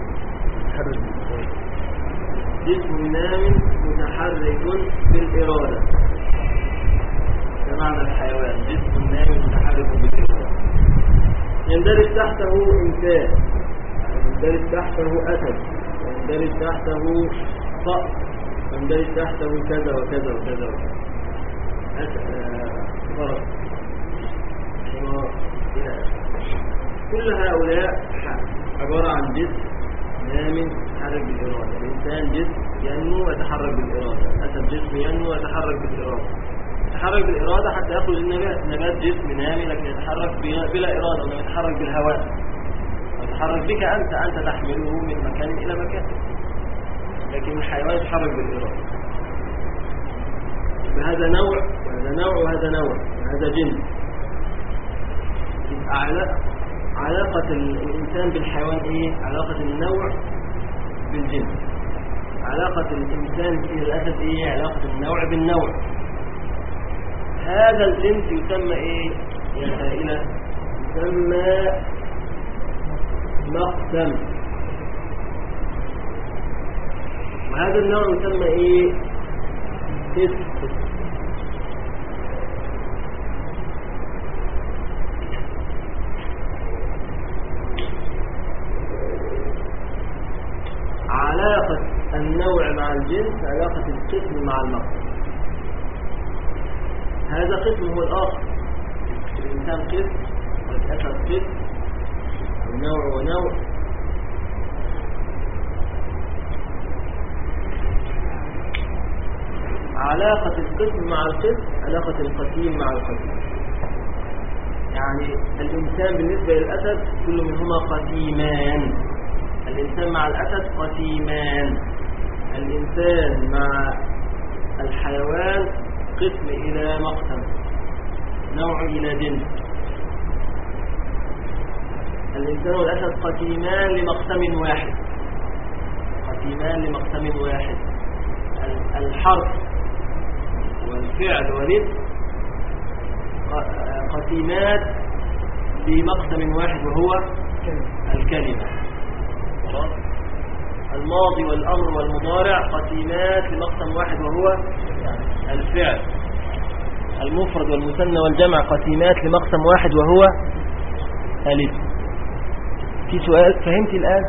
[SPEAKER 1] جسم نام متحرك بالإرادة، ده معنى الحيوان، جسم نام متحرك بالإرادة. يندرج تحته إنسان، يندرج تحته أسد، يندرج تحته صقر، يندرج تحته كذا وكذا وكذا وكذا، فرس، حمار، إلى آخره. كل هؤلاء عبارة عن جسم نام يتحرك بالإرادة. الإنسان جسم ينمو ويتحرك بالإرادة، الأسد جسم ينمو ويتحرك بالإرادة. يتحرك بالإرادة حتى يخرج النبات، النبات جسم نامي لكن يتحرك بلا إرادة، ولا يتحرك بالهواء، يتحرك بك أنت، أنت تحمله من مكان إلى مكان، لكن الحيوان يتحرك بالإرادة. فهذا نوع وهذا نوع وهذا نوع وهذا جنس. علاقة الإنسان بالحيوان إيه؟ علاقة النوع بالجنس. علاقة الإنسان بالأسد إيه؟ علاقة النوع بالنوع. هذا الجنس يسمى إيه يا سائلة؟ يسمى مقسم. وهذا النوع يسمى إيه؟ قسم.
[SPEAKER 3] علاقة النوع مع الجنس علاقة القسم مع المقسم. هذا قسم هو الآخر، الإنسان قسم والأسد قسم، النوع ونوع. علاقة القسم مع القسم علاقة القسيم مع القسيم. يعني الإنسان بالنسبة للأسد كل منهما قسيمان، الإنسان مع الأسد قسيمان، الإنسان مع الحيوان قسم إلى مقسم، نوع إلى جنس. الإنسان والأسد قسيمان لمقسم واحد، قسيمان لمقسم واحد. الحرف والفعل والاسم قسيمات لمقسم واحد وهو الكلمة. الماضي والأمر والمضارع قسيمات لمقسم واحد وهو الفعل. المفرد والمثنى والجمع قسيمات لمقسم واحد وهو الاسم. في سؤال؟ فهمت الآن؟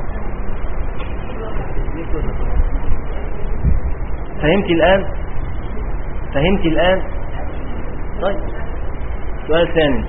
[SPEAKER 3] فهمت الآن؟ فهمت الآن؟ طيب سؤال ثاني.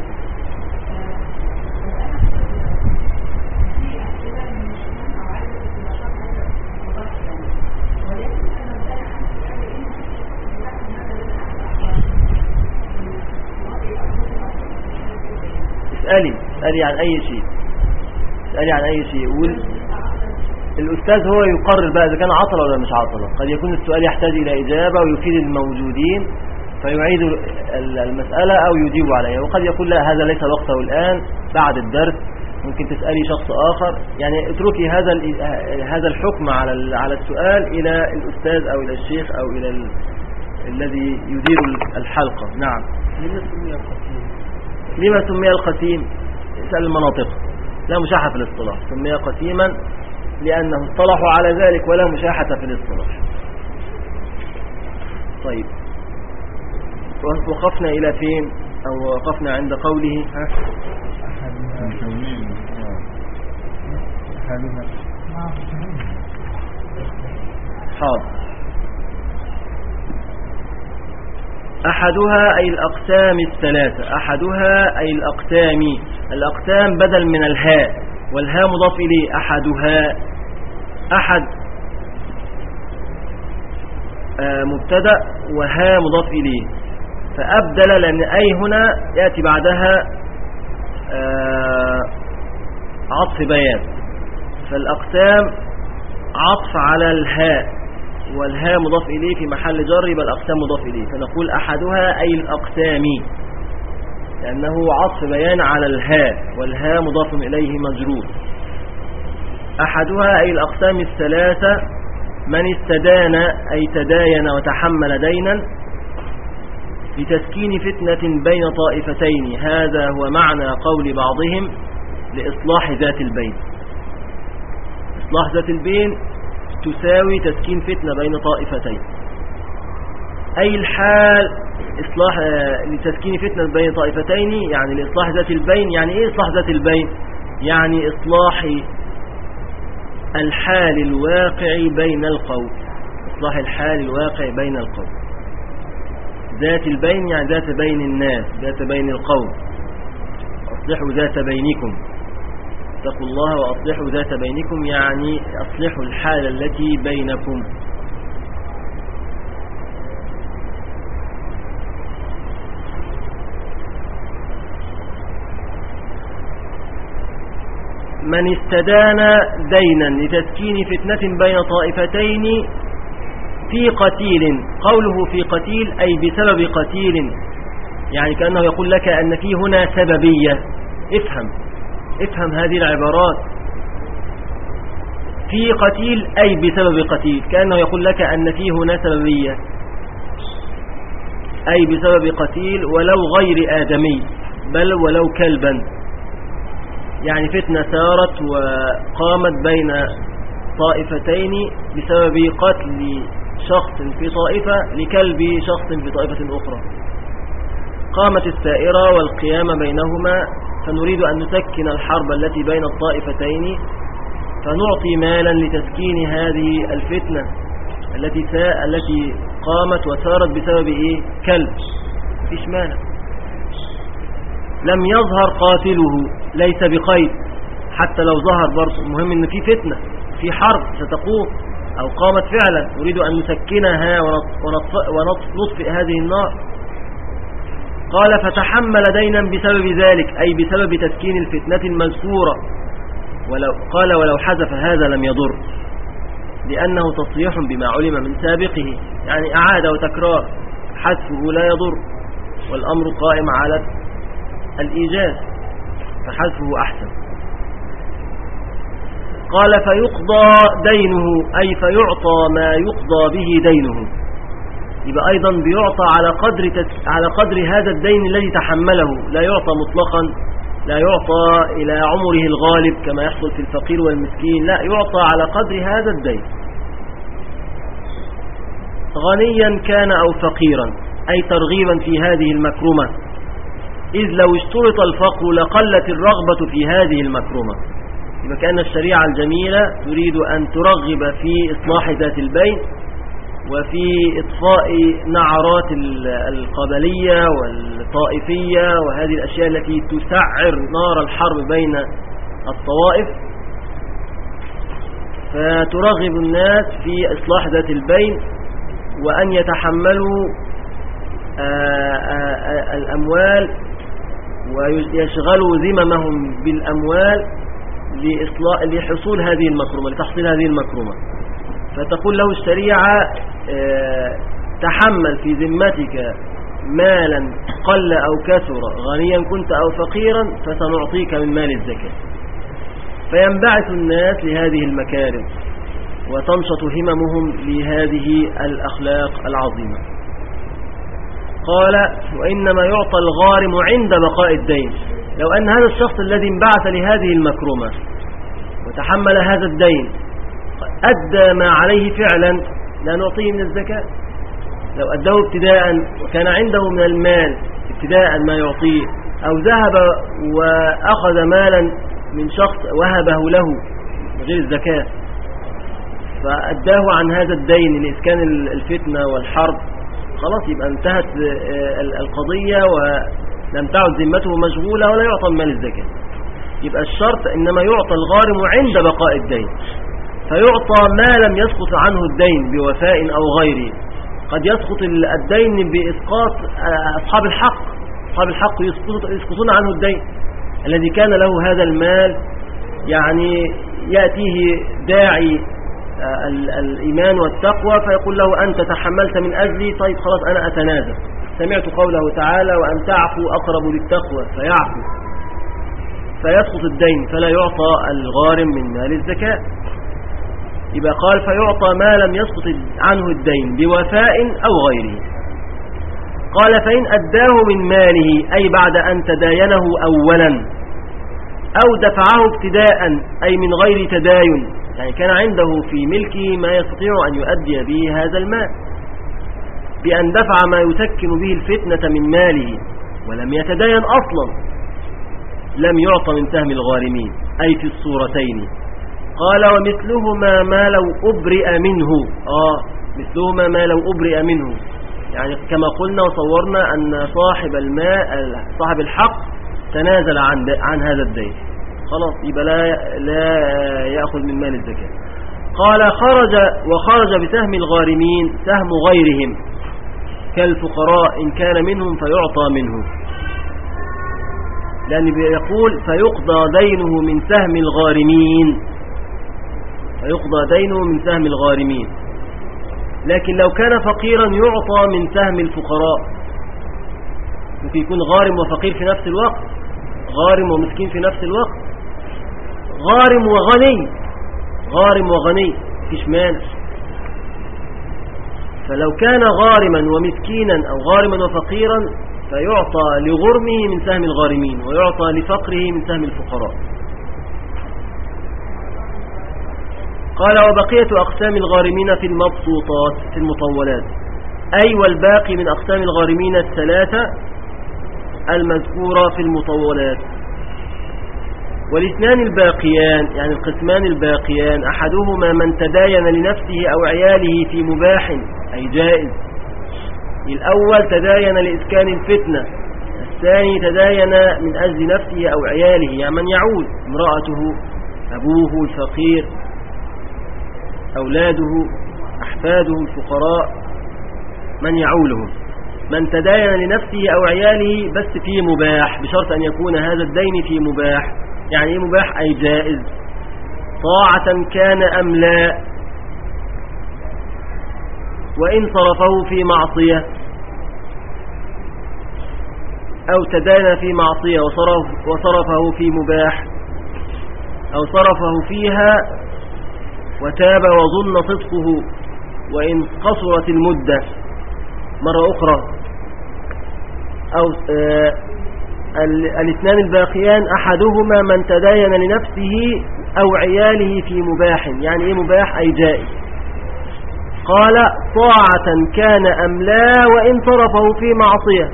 [SPEAKER 3] اسألي اسألي عن أي شيء، اسألي عن أي شيء. الأستاذ هو يقرر بقى إذا كان عطلة ولا مش عطلة. قد يكون السؤال يحتاج إلى إجابة ويفيد الموجودين فيعيد المسألة أو يجيب عليها، وقد يقول لا هذا ليس وقته الآن بعد الدرس، ممكن تسألي شخص آخر. يعني اتركي هذا هذا الحكم على على السؤال إلى الأستاذ أو إلى الشيخ أو إلى ال... الذي يدير الحلقة. نعم.
[SPEAKER 2] لما سمي القسيم؟
[SPEAKER 3] لما سمي القسيم؟ اسأل المناطق، لا مشاحة في الاصطلاح. سمي قسيما لأنه اصطلحوا على ذلك ولا مشاحة في الاصطلاح. طيب وقفنا إلى فين؟ أو وقفنا عند قوله ها؟ حاضر. أحدها أي الأقسام الثلاثة. أحدها أي الأقسام. الأقسام بدل من الهاء، والهاء مضاف إليه. أحدها، أحد آه مبتدأ وها مضاف إليه، فأبدل لأن أي هنا يأتي بعدها آه عطف بيان، فالأقسام عطف على الهاء، والهاء مضاف إليه في محل جر، يبقى الأقسام مضاف إليه، فنقول أحدها أي الأقسام لأنه عطف بيان على الهاء، والهاء مضاف إليه مجرور. أحدها أي الأقسام الثلاثة. من استدان أي تداين وتحمل دينا لتسكين فتنة بين طائفتين، هذا هو معنى قول بعضهم لإصلاح ذات البين. إصلاح ذات البين تساوي تسكين فتنة بين طائفتين، أي الحال إصلاح لتسكين فتنة بين طائفتين، يعني لإصلاح ذات البين. يعني إيه إصلاح ذات البين؟ يعني إصلاح الحال الواقع بين القوم، إصلاح الحال الواقع بين القوم. ذات البين يعني ذات بين الناس، ذات بين القوم. أصلحوا ذات بينكم، اتقوا الله وأصلحوا ذات بينكم، يعني أصلحوا الحال التي بينكم. من استدان دينا لتسكين فتنة بين طائفتين في قتيل. قوله في قتيل أي بسبب قتيل، يعني كأنه يقول لك أن في هنا سببية. افهم افهم هذه العبارات. في قتيل أي بسبب قتيل، كأنه يقول لك أن في هنا سببية، أي بسبب قتيل ولو غير آدمي، بل ولو كلبا. يعني فتنة سارت وقامت بين طائفتين بسبب قتل شخص في طائفة لكلب شخص في طائفة أخرى. قامت السائرة والقيام بينهما، فنريد أن نسكن الحرب التي بين الطائفتين فنعطي مالا لتسكين هذه الفتنة التي ساء التي قامت وسارت بسبب إيه؟ كلب. فيش مانع. لم يظهر قاتله ليس بقيد، حتى لو ظهر برضه المهم ان في فتنة، في حرب ستقوم او قامت فعلا، نريد ان نسكنها ونطفئ هذه النار. قال فتحمل دينا بسبب ذلك، اي بسبب تسكين الفتنة المذكورة. ولو قال ولو حذف هذا لم يضر، لأنه تصريح بما علم من سابقه، يعني أعاد وتكرار، حذفه لا يضر، والأمر قائم على الإيجاز، فحذفه أحسن. قال فيقضى دينه، أي فيعطى ما يقضى به دينه، يبقى أيضا بيعطى على قدر, تس... على قدر هذا الدين الذي تحمله، لا يعطى مطلقا، لا يعطى إلى عمره الغالب كما يحصل في الفقير والمسكين، لا، يعطى على قدر هذا الدين، غنيا كان أو فقيرا، أي ترغيبا في هذه المكرمة، إذ لو اشترط الفقر لقلت الرغبة في هذه المكرمة. يبقى كأن الشريعة الجميلة تريد أن ترغب في إصلاح ذات البين، وفي إطفاء نعرات القبلية والطائفية وهذه الأشياء التي تسعر نار الحرب بين الطوائف، فترغب الناس في إصلاح ذات البين، وأن يتحملوا الأموال ويشغلوا ذممهم بالأموال لحصول هذه المكرمة، لتحصيل هذه المكرمة. فتقول له الشريعة تحمل في ذمتك مالا قل أو كثر، غنيا كنت أو فقيرا، فسنعطيك من مال الزكاة. فينبعث الناس لهذه المكارم وتنشط هممهم لهذه الأخلاق العظيمة. قال وإنما يعطى الغارم عند بقاء الدين. لو أن هذا الشخص الذي انبعث لهذه المكرمة وتحمل هذا الدين أدى ما عليه فعلا، لا نعطيه من الزكاة. لو أداه ابتداء وكان عنده من المال ابتداء ما يعطيه، أو ذهب وأخذ مالا من شخص وهبه له غير الزكاة فأداه عن هذا الدين لإسكان الفتنة والحرب، خلاص يبقى انتهت القضية ولم تعد ذمته مشغولة ولا يعطى مال الزكاة. يبقى الشرط إنما يعطى الغارم عند بقاء الدين، فيعطى ما لم يسقط عنه الدين بوفاء أو غيره. قد يسقط الدين بإسقاط أصحاب الحق، أصحاب الحق يسقطون عنه الدين الذي كان له هذا المال، يعني يأتيه داعي الإيمان والتقوى فيقول له أنت تحملت من أجلي، طيب خلاص أنا أتنازل. سمعت قوله تعالى وأن تعفوا أقرب للتقوى، فيعفو فيسقط الدين، فلا يعطى الغارم من مال الزكاة. يبقى قال فيعطى ما لم يسقط عنه الدين بوفاء أو غيره. قال فإن أداه من ماله، أي بعد أن تداينه أولا، أو دفعه ابتداء أي من غير تداين، يعني كان عنده في ملكه ما يستطيع أن يؤدي به هذا المال، بأن دفع ما يسكن به الفتنة من ماله ولم يتداين أصلا، لم يعطى من سهم الغارمين، أي في الصورتين. قال ومثلهما ما لو أبرئ منه، آه مثلهما ما لو أبرئ منه، يعني كما قلنا وصورنا أن صاحب الماء صاحب الحق تنازل عن عن هذا الدين، خلاص يبقى لا لا يأخذ من مال الزكاة. قال خرج وخرج بسهم الغارمين سهم غيرهم كالفقراء إن كان منهم فيعطى منه، لأن يقول فيقضى دينه من سهم الغارمين، فيقضى دينه من سهم الغارمين. لكن لو كان فقيرا يعطى من سهم الفقراء، ممكن يكون غارم وفقير في نفس الوقت، غارم ومسكين في نفس الوقت، غارم وغني، غارم وغني فيش مانع. فلو كان غارما ومسكينا أو غارما وفقيرا فيعطى لغرمه من سهم الغارمين، ويعطى لفقره من سهم الفقراء. قال وبقية أقسام الغارمين في المبسوطات في المطولات، أي والباقي من أقسام الغارمين الثلاثة المذكورة في المطولات. والاثنان الباقيان يعني القسمان الباقيان أحدهما من تداين لنفسه أو عياله في مباح أي جائز. الأول تداين لإسكان الفتنة، الثاني تداين من أجل نفسه أو عياله يعني من يعول، امرأته، أبوه الفقير، أولاده، أحفاده الفقراء، من يعولهم. من تداين لنفسه أو عياله بس في مباح بشرط أن يكون هذا الدين في مباح. يعني إيه مباح؟ أي جائز، طاعة كان أم لا، وإن صرفه في معصية أو تداين في معصية وصرف وصرفه في مباح أو صرفه فيها وتاب وظن صدقه وإن قصرت المدة مرة أخرى. أو آه الاثنان الباقيان أحدهما من تداين لنفسه أو عياله في مباح. يعني إيه مباح؟ أي جائز. قال طاعة كان أم لا وإن صرفه في معصية،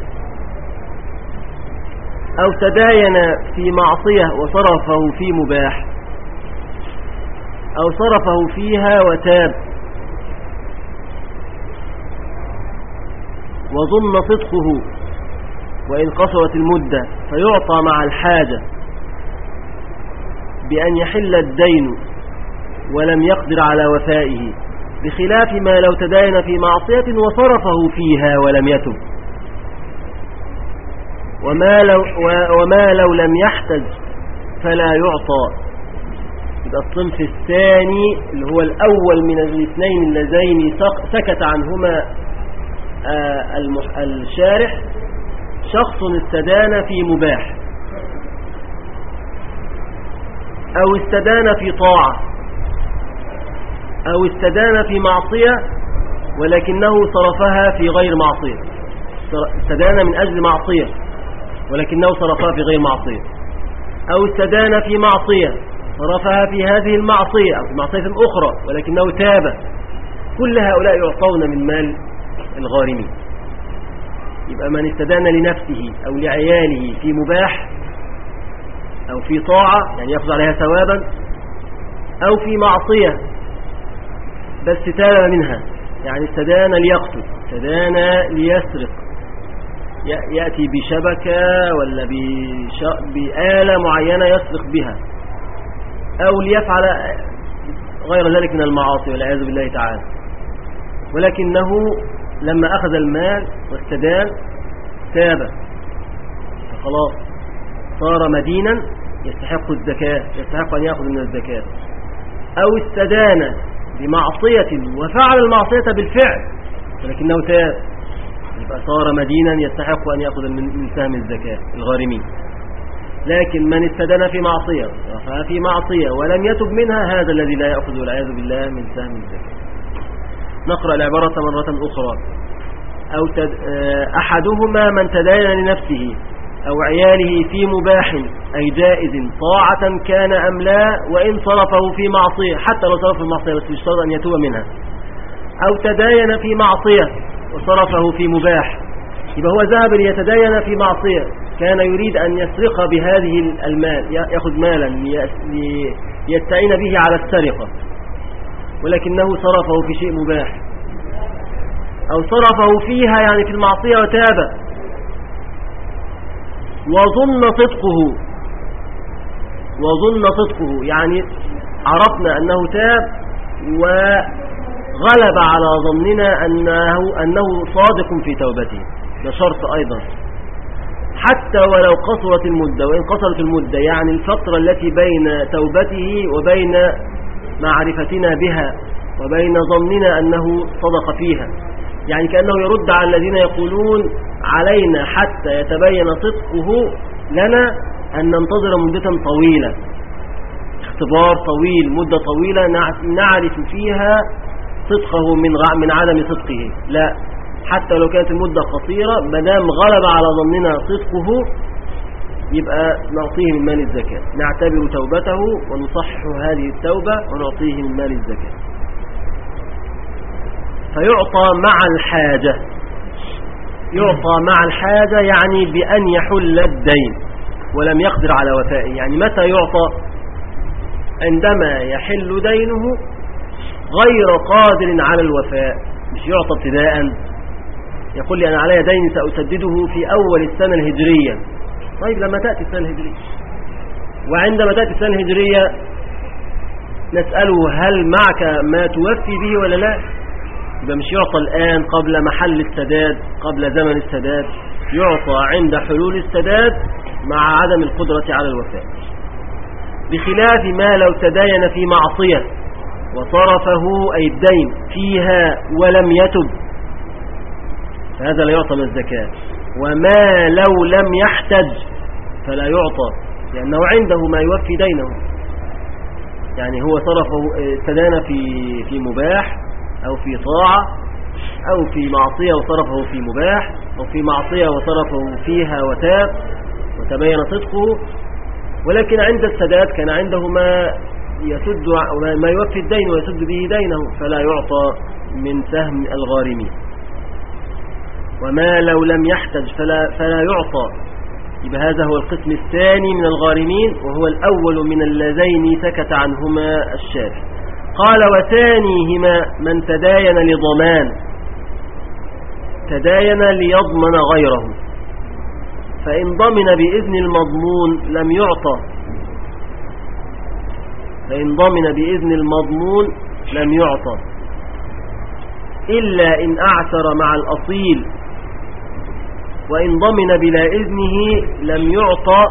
[SPEAKER 3] أو تداين في معصية وصرفه في مباح أو صرفه فيها وتاب وظن صدقه وإن قصرت المدة، فيعطى مع الحاجة بأن يحل الدين ولم يقدر على وفائه، بخلاف ما لو تداين في معصية وصرفه فيها ولم يتب. وما لو, وما لو لم يحتج فلا يعطى. يبقى الصنف الثاني اللي هو الأول من الاثنين اللذين سكت عنهما الشارح، شخص استدان في مباح أو استدان في طاعة أو استدان في معصية ولكنه صرفها في غير معصية. استدان من أجل معصية ولكنه صرفها في غير معصية، أو استدان في معصية صرفها في هذه المعصية أو في معصية أخرى ولكنه تاب. كل هؤلاء يعطون من مال الغارمين. يبقى من استدان لنفسه أو لعياله في مباح أو في طاعة يعني يأخذ عليها ثوابا، أو في معصية بس تاب منها يعني استدان ليقتل، استدان ليسرق، يأتي بشبكة ولا بآلة معينة يسرق بها، أو ليفعل غير ذلك من المعاصي والعياذ بالله تعالى، ولكنه لما أخذ المال واستدان تاب فخلاص صار مدينا يستحق الزكاة، يستحق أن يأخذ من الزكاة. أو استدان بمعصية وفعل المعصية بالفعل ولكنه تاب، يبقى صار مدينا يستحق أن يأخذ من سهم الزكاة الغارمين. لكن من استدان في معصية ففي معصية ولم يتب منها هذا الذي لا يأخذ والعياذ بالله من سهم الزكاة. نقرأ العبارة مرة أخرى. أو تد... أحدهما من تداين لنفسه أو عياله في مباح أي جائز طاعة كان أم لا وإن صرفه في معصية، حتى لو صرف المعصية بس يشترط أن يتوب منها. أو تداين في معصية وصرفه في مباح، يبقى هو ذهب ليتداين في معصية، كان يريد أن يسرق بهذه المال، يأخذ مالا ليستعين به على السرقة، ولكنه صرفه في شيء مباح. أو صرفه فيها يعني في المعصية وتاب وظن صدقه، وظن صدقه يعني عرفنا أنه تاب وغلب على ظننا أنه, أنه صادق في توبته، ده شرط أيضا. حتى ولو قصرت المدة، وإن قصرت المدة يعني الفترة التي بين توبته وبين معرفتنا بها وبين ظننا أنه صدق فيها، يعني كأنه يرد على الذين يقولون علينا حتى يتبين صدقه لنا أن ننتظر مدة طويلة، اختبار طويل، مدة طويلة نعرف فيها صدقه من من عدم صدقه. لا، حتى لو كانت المدة قصيرة مدام غلب على ظننا صدقه يبقى نعطيه من مال الزكاة، نعتبر توبته ونصحح هذه التوبة ونعطيه من مال الزكاة. فيعطى مع الحاجة، يعطى مع الحاجة يعني بأن يحل الدين، ولم يقدر على وفائه. يعني متى يعطى؟ عندما يحل دينه غير قادر على الوفاء، مش يعطى ابتداء. يقول لي أنا علي دين سأسدده في أول السنة الهجرية. طيب لما تأتي السنة الهجرية، وعندما تأتي السنة الهجرية نسأله هل معك ما توفي به ولا لا؟ يبقى مش يعطى الآن قبل محل السداد، قبل زمن السداد، يعطى عند حلول السداد مع عدم القدرة على الوفاء. بخلاف ما لو تداين في معصية وصرفه أي الدين فيها ولم يتب، فهذا لا يعطى من الزكاة. وما لو لم يحتج فلا يعطى، لأنه عنده ما يوفي دينه. يعني هو صرفه تدان في في مباح أو في طاعة أو في معصية وصرفه في مباح، أو في معصية وصرفه فيها وتاب وتبين صدقه، ولكن عند السداد كان عنده ما يسد ما يوفي الدين ويسد به دينه، فلا يعطى من سهم الغارمين. وما لو لم يحتج فلا, فلا يعطى. يبقى هذا هو القسم الثاني من الغارمين، وهو الأول من اللذين سكت عنهما الشافعي. قال وثانيهما من تداين لضمان، تداين ليضمن غيره، فإن ضمن بإذن المضمون لم يعطى، فإن ضمن بإذن المضمون لم يعطى إلا إن أعثر مع الأصيل، وإن ضمن بلا إذنه لم يعطى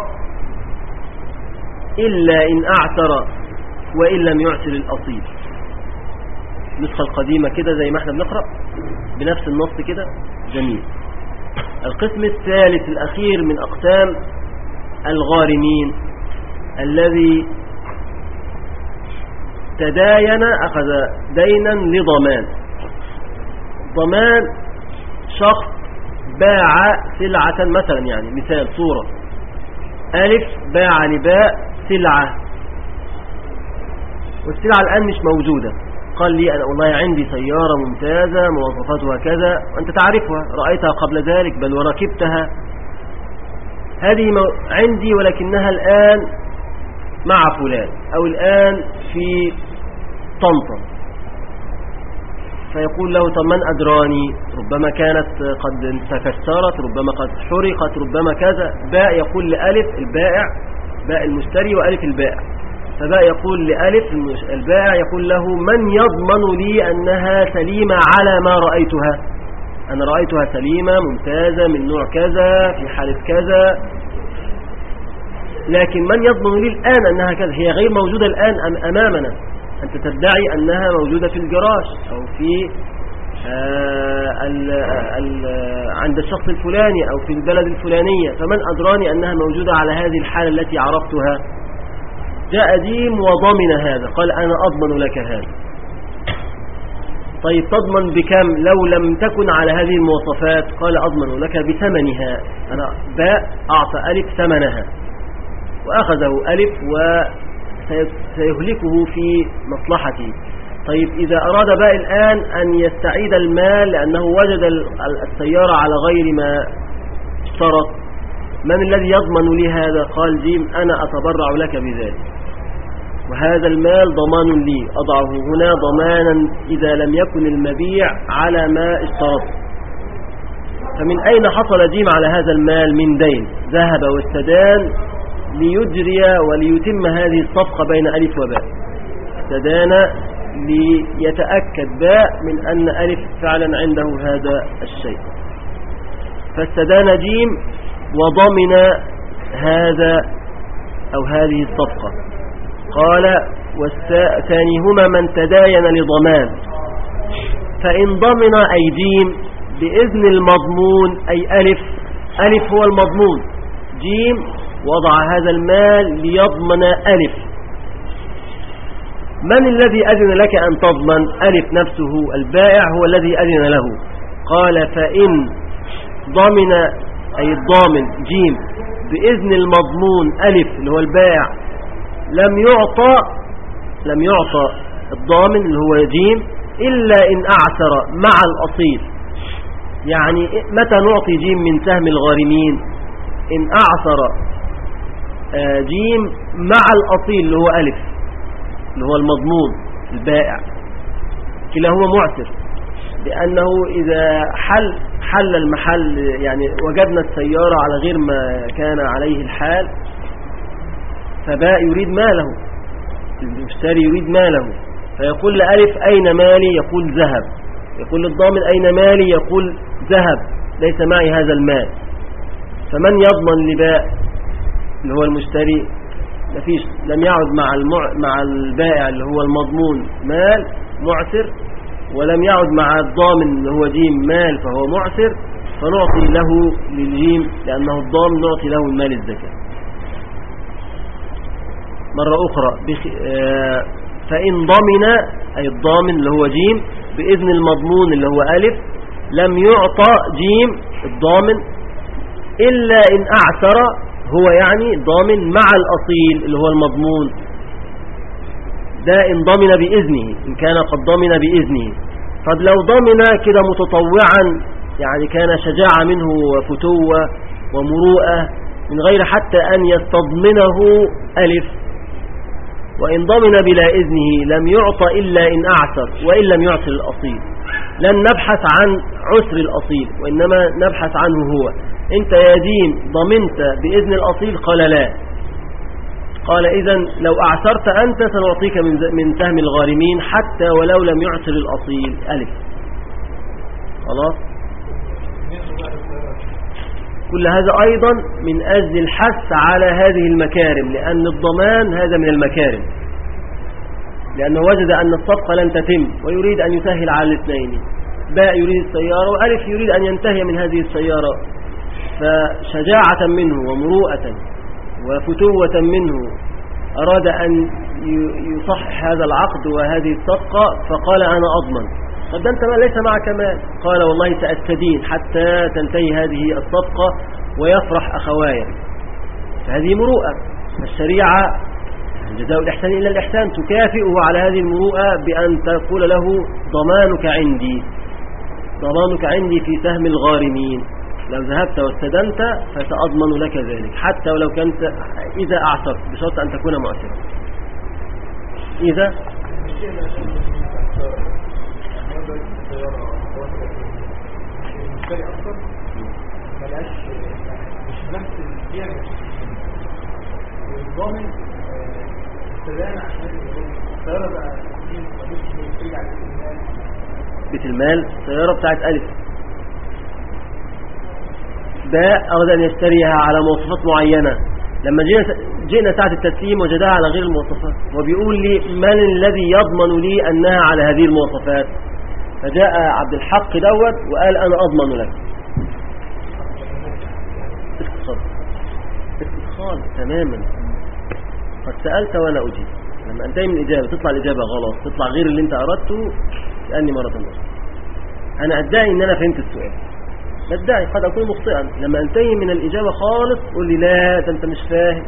[SPEAKER 3] إلا إن أعثر وإن لم يعثر الأصيل. النسخة القديمة كده زي ما احنا بنقرأ بنفس النص كده. جميل. القسم الثالث الأخير من أقسام الغارمين الذي تداين، أخذ دينا لضمان. ضمان شخص باع سلعة مثلا، يعني مثال صورة ألف باع لباء سلعة، والسلعة الآن مش موجودة. قال لي أنا والله عندي سيارة ممتازة مواصفاتها كذا، وأنت تعرفها، رأيتها قبل ذلك بل وركبتها، هذه عندي ولكنها الآن مع فلان أو الآن في طنطا. فيقول له طب من أدراني، ربما كانت قد تكسرت، ربما قد حرقت، ربما كذا. باء يقول لألف البائع، باء المشتري وألف البائع، فباء يقول لألف البائع يقول له من يضمن لي أنها سليمة على ما رأيتها؟ أنا رأيتها سليمة ممتازة من نوع كذا في حالة كذا، لكن من يضمن لي الآن أنها كذا؟ هي غير موجودة الآن أمامنا، أنت تدعي أنها موجودة في الجراج أو في آه ال ال عند الشخص الفلاني أو في البلد الفلانية، فمن أدراني أنها موجودة على هذه الحالة التي عرفتها؟ جاء ديم وضمن هذا، قال أنا أضمن لك هذا. طيب تضمن بكم لو لم تكن على هذه المواصفات؟ قال أضمن لك بثمنها. أنا باء أعطى ألف ثمنها وأخذه ألف وسيهلكه في مصلحته. طيب إذا أراد باء الآن أن يستعيد المال لأنه وجد السيارة على غير ما اشترط، من الذي يضمن لي هذا؟ قال جيم أنا أتبرع لك بذلك، وهذا المال ضمان لي، أضعه هنا ضمانا إذا لم يكن المبيع على ما اشترط. فمن أين حصل جيم على هذا المال؟ من دين، ذهب واستدان ليجري وليتم هذه الصفقة بين ألف وباء، استدان ليتأكد باء من أن ألف فعلا عنده هذا الشيء، فاستدان جيم وضمن هذا أو هذه الصفقة. قال والثانيهما من تداين لضمان، فإن ضمن أي جيم بإذن المضمون، أي ألف، ألف هو المضمون، جيم وضع هذا المال ليضمن ألف. من الذي أذن لك أن تضمن؟ ألف نفسه، البائع هو الذي أذن له. قال فإن ضمن أي الضامن جيم بإذن المضمون ألف اللي هو البائع لم يعطى لم يعطى الضامن اللي هو جيم إلا إن أعثر مع الأصيل. يعني متى نعطي جيم من سهم الغارمين؟ إن أعثر جيم مع الأصيل اللي هو ألف اللي هو المضمون البائع، كلاهما معسر، لأنه إذا حل حل المحل يعني وجدنا السيارة على غير ما كان عليه الحال، فباء يريد ماله، المشتري يريد ماله، فيقول لألف أين مالي؟ يقول ذهب. يقول للضامن أين مالي؟ يقول ذهب، ليس معي هذا المال. فمن يضمن لباء اللي هو المشتري؟ مفيش، لم يعد مع المع... مع البائع اللي هو المضمون مال معسر، ولم يعد مع الضامن اللي هو جيم مال فهو معسر، فنعطي له للجيم لأنه الضامن نعطي له المال الزكاة. مرة أخرى بخ... آه... فإن ضمن أي الضامن اللي هو جيم بإذن المضمون اللي هو ألف لم يعطى جيم الضامن إلا إن أعسر، هو يعني ضامن مع الأصيل اللي هو المضمون، ده إن ضمن بإذنه، إن كان قد ضمن بإذنه. قد لو ضمن كده متطوعا يعني كان شجاعة منه وفتوة ومروءة من غير حتى أن يستضمنه ألف. وإن ضمن بلا إذنه لم يعطى إلا إن أعسر، وإن لم يعسر الأصيل. لن نبحث عن عسر الأصيل وإنما نبحث عنه هو. أنت يا جيم ضمنت بإذن الأصيل؟ قال لا. قال إذن لو أعسرت أنت سنعطيك من سهم الغارمين حتى ولو لم يعسر الأصيل ألف. خلاص. كل هذا أيضا من أجل الحث على هذه المكارم، لأن الضمان هذا من المكارم، لأنه وجد أن الصفقة لن تتم ويريد أن يسهل على الاثنين، باء يريد السيارة وألف يريد أن ينتهي من هذه السيارة، فشجاعة منه ومروءة وفتوة منه أراد أن يصحح هذا العقد وهذه الصفقة، فقال أنا أضمن. قد أنت ما ليس معك مال، قال والله سأستدين حتى تنتهي هذه الصفقة ويفرح أخوايا. فهذه مروءة. الشريعة جزاء الإحسان إلا الإحسان، تكافئه على هذه المروءة بأن تقول له ضمانك عندي، ضمانك عندي في سهم الغارمين، لو ذهبت واستدنت فسأضمن لك ذلك حتى ولو كنت إذا أعسرت، بشرط أن تكون مؤثرا. إذا
[SPEAKER 4] والضامن استدانة عشان السيارة بقى ترجع
[SPEAKER 3] بيت المال، السيارة بتاعت ألف باء أراد أن يشتريها على مواصفات معينة، لما جينا, جينا ساعة التسليم وجدها على غير المواصفات، وبيقول لي من الذي يضمن لي أنها على هذه المواصفات؟ فجاء عبد الحق دوت وقال أنا أضمن لك. استخصال استخصال تماما. قد سألت وأنا أجيب، لما أنتهي من الإجابة تطلع الإجابة غلط، تطلع غير اللي أنت أردته، تسألني مرة أخرى. أنا أدعي أن أنا فهمت السؤال، بدعي قد أكون مخطئا، لما أنتهي من الإجابة خالص قول لي لا ده أنت مش فاهم.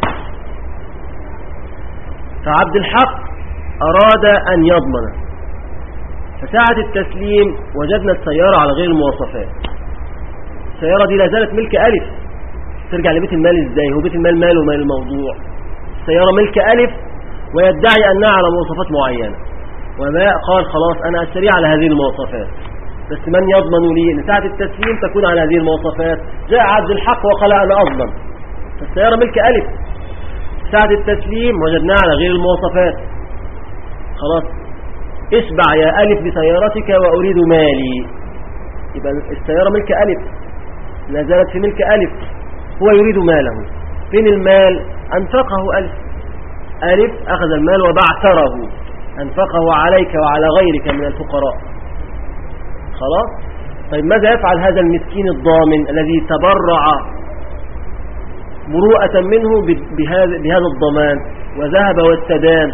[SPEAKER 3] فعبد الحق أراد أن يضمن، فساعة التسليم وجدنا السيارة على غير المواصفات. السيارة دي لا زالت ملك ألف، ترجع لبيت المال إزاي؟ هو بيت المال ماله مال الموضوع. السيارة ملك ألف ويدعي أنها على مواصفات معينة، وما قال خلاص أنا أشتري على هذه المواصفات، بس من يضمن لي أن ساعة التسليم تكون على هذه المواصفات؟ جاء عبد الحق وقال أنا أضمن. فالسيارة ملك ألف، ساعة التسليم وجدناها على غير المواصفات، خلاص اسبع يا ألف بسيارتك وأريد مالي. يبقى السيارة ملك ألف، لا زالت في ملك ألف، هو يريد ماله. فين المال؟ أنفقه ألف، ألف أخذ المال وبعثره، أنفقه عليك وعلى غيرك من الفقراء. خلاص. طيب ماذا يفعل هذا المسكين الضامن الذي تبرع مروءة منه بهذا الضمان وذهب واستدان؟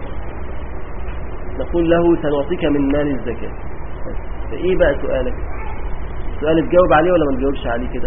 [SPEAKER 3] نقول له سنعطيك من مال الزكاة. فإيه بقى سؤالك؟ سؤالك تجاوب عليه ولا ما تجاوبش عليه كده؟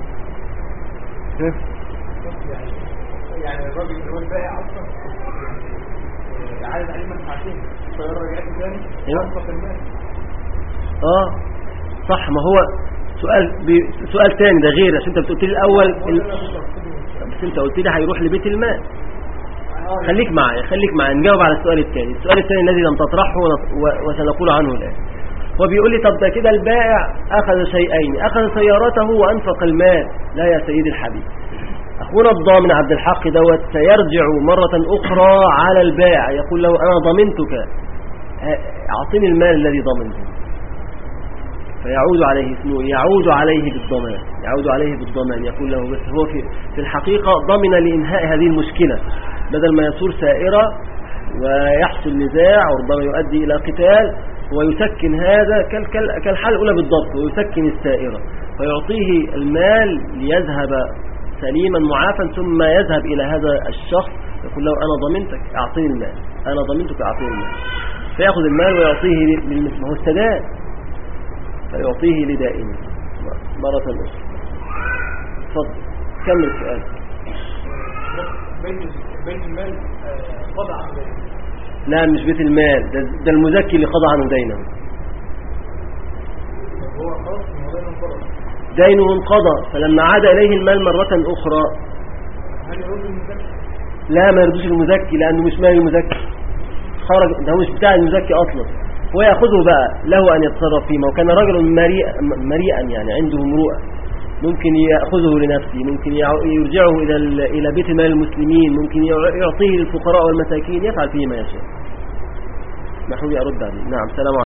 [SPEAKER 4] يعني الراجل اللي هو البائع اصلا عايز عليه منفعتين، الطياره رجعت تاني ينفق المال.
[SPEAKER 3] اه صح، ما هو سؤال بي... سؤال تاني ده غير، عشان انت بتقول لي الاول ال... بس انت قلت لي هيروح لبيت المال. خليك معايا خليك معايا نجاوب على السؤال الثاني. السؤال الثاني الذي لم تطرحه وسنقول عنه الآن. هو بيقول لي طب ده كده البائع أخذ شيئين، أخذ سيارته وأنفق المال. لا يا سيدي الحبيب، أخونا الضامن عبد الحق دوت سيرجع مرة أخرى على البائع يقول له أنا ضمنتك، أعطيني المال الذي ضمنته، فيعود عليه اسمه يعود عليه بالضمان يعود عليه بالضمان يقول له بس هو في, في الحقيقة ضمن لإنهاء هذه المشكلة، بدل ما يصور سائرة ويحصل نزاع وربما يؤدي إلى قتال، ويسكن هذا كالحالة الأولى بالضبط، ويسكن السائرة فيعطيه المال ليذهب سليما معافا، ثم يذهب إلى هذا الشخص يقول له أنا ضمنتك أعطيني المال، أنا ضمنتك أعطيني المال، فيأخذ المال ويعطيه للمثل، هو السداد، فيعطيه لدائنه مرة أخرى. تفضل كمل السؤال.
[SPEAKER 4] بيت المال قضى عنه دينه.
[SPEAKER 3] لا مش بيت المال، ده, ده المزكي اللي قضى عنه دينه.
[SPEAKER 4] هو خلاص دينه انقضى.
[SPEAKER 3] دينه انقضى، فلما عاد إليه المال مرة أخرى
[SPEAKER 4] هل يرد المزكي؟
[SPEAKER 3] لا ما يردوش المزكي، لأنه مش مال المزكي، خرج ده هو مش بتاع المزكي أصلا، هو يأخذه بقى له أن يتصرف فيه. وكان رجل مريئا مريئا يعني عنده مروءة، ممكن يأخذه لنفسه، ممكن يرجعه إلى إلى بيت مال المسلمين، ممكن يعطيه للفقراء والمساكين، يفعل فيه ما يشاء. نحن أرد عليه. نعم سلام عليكم.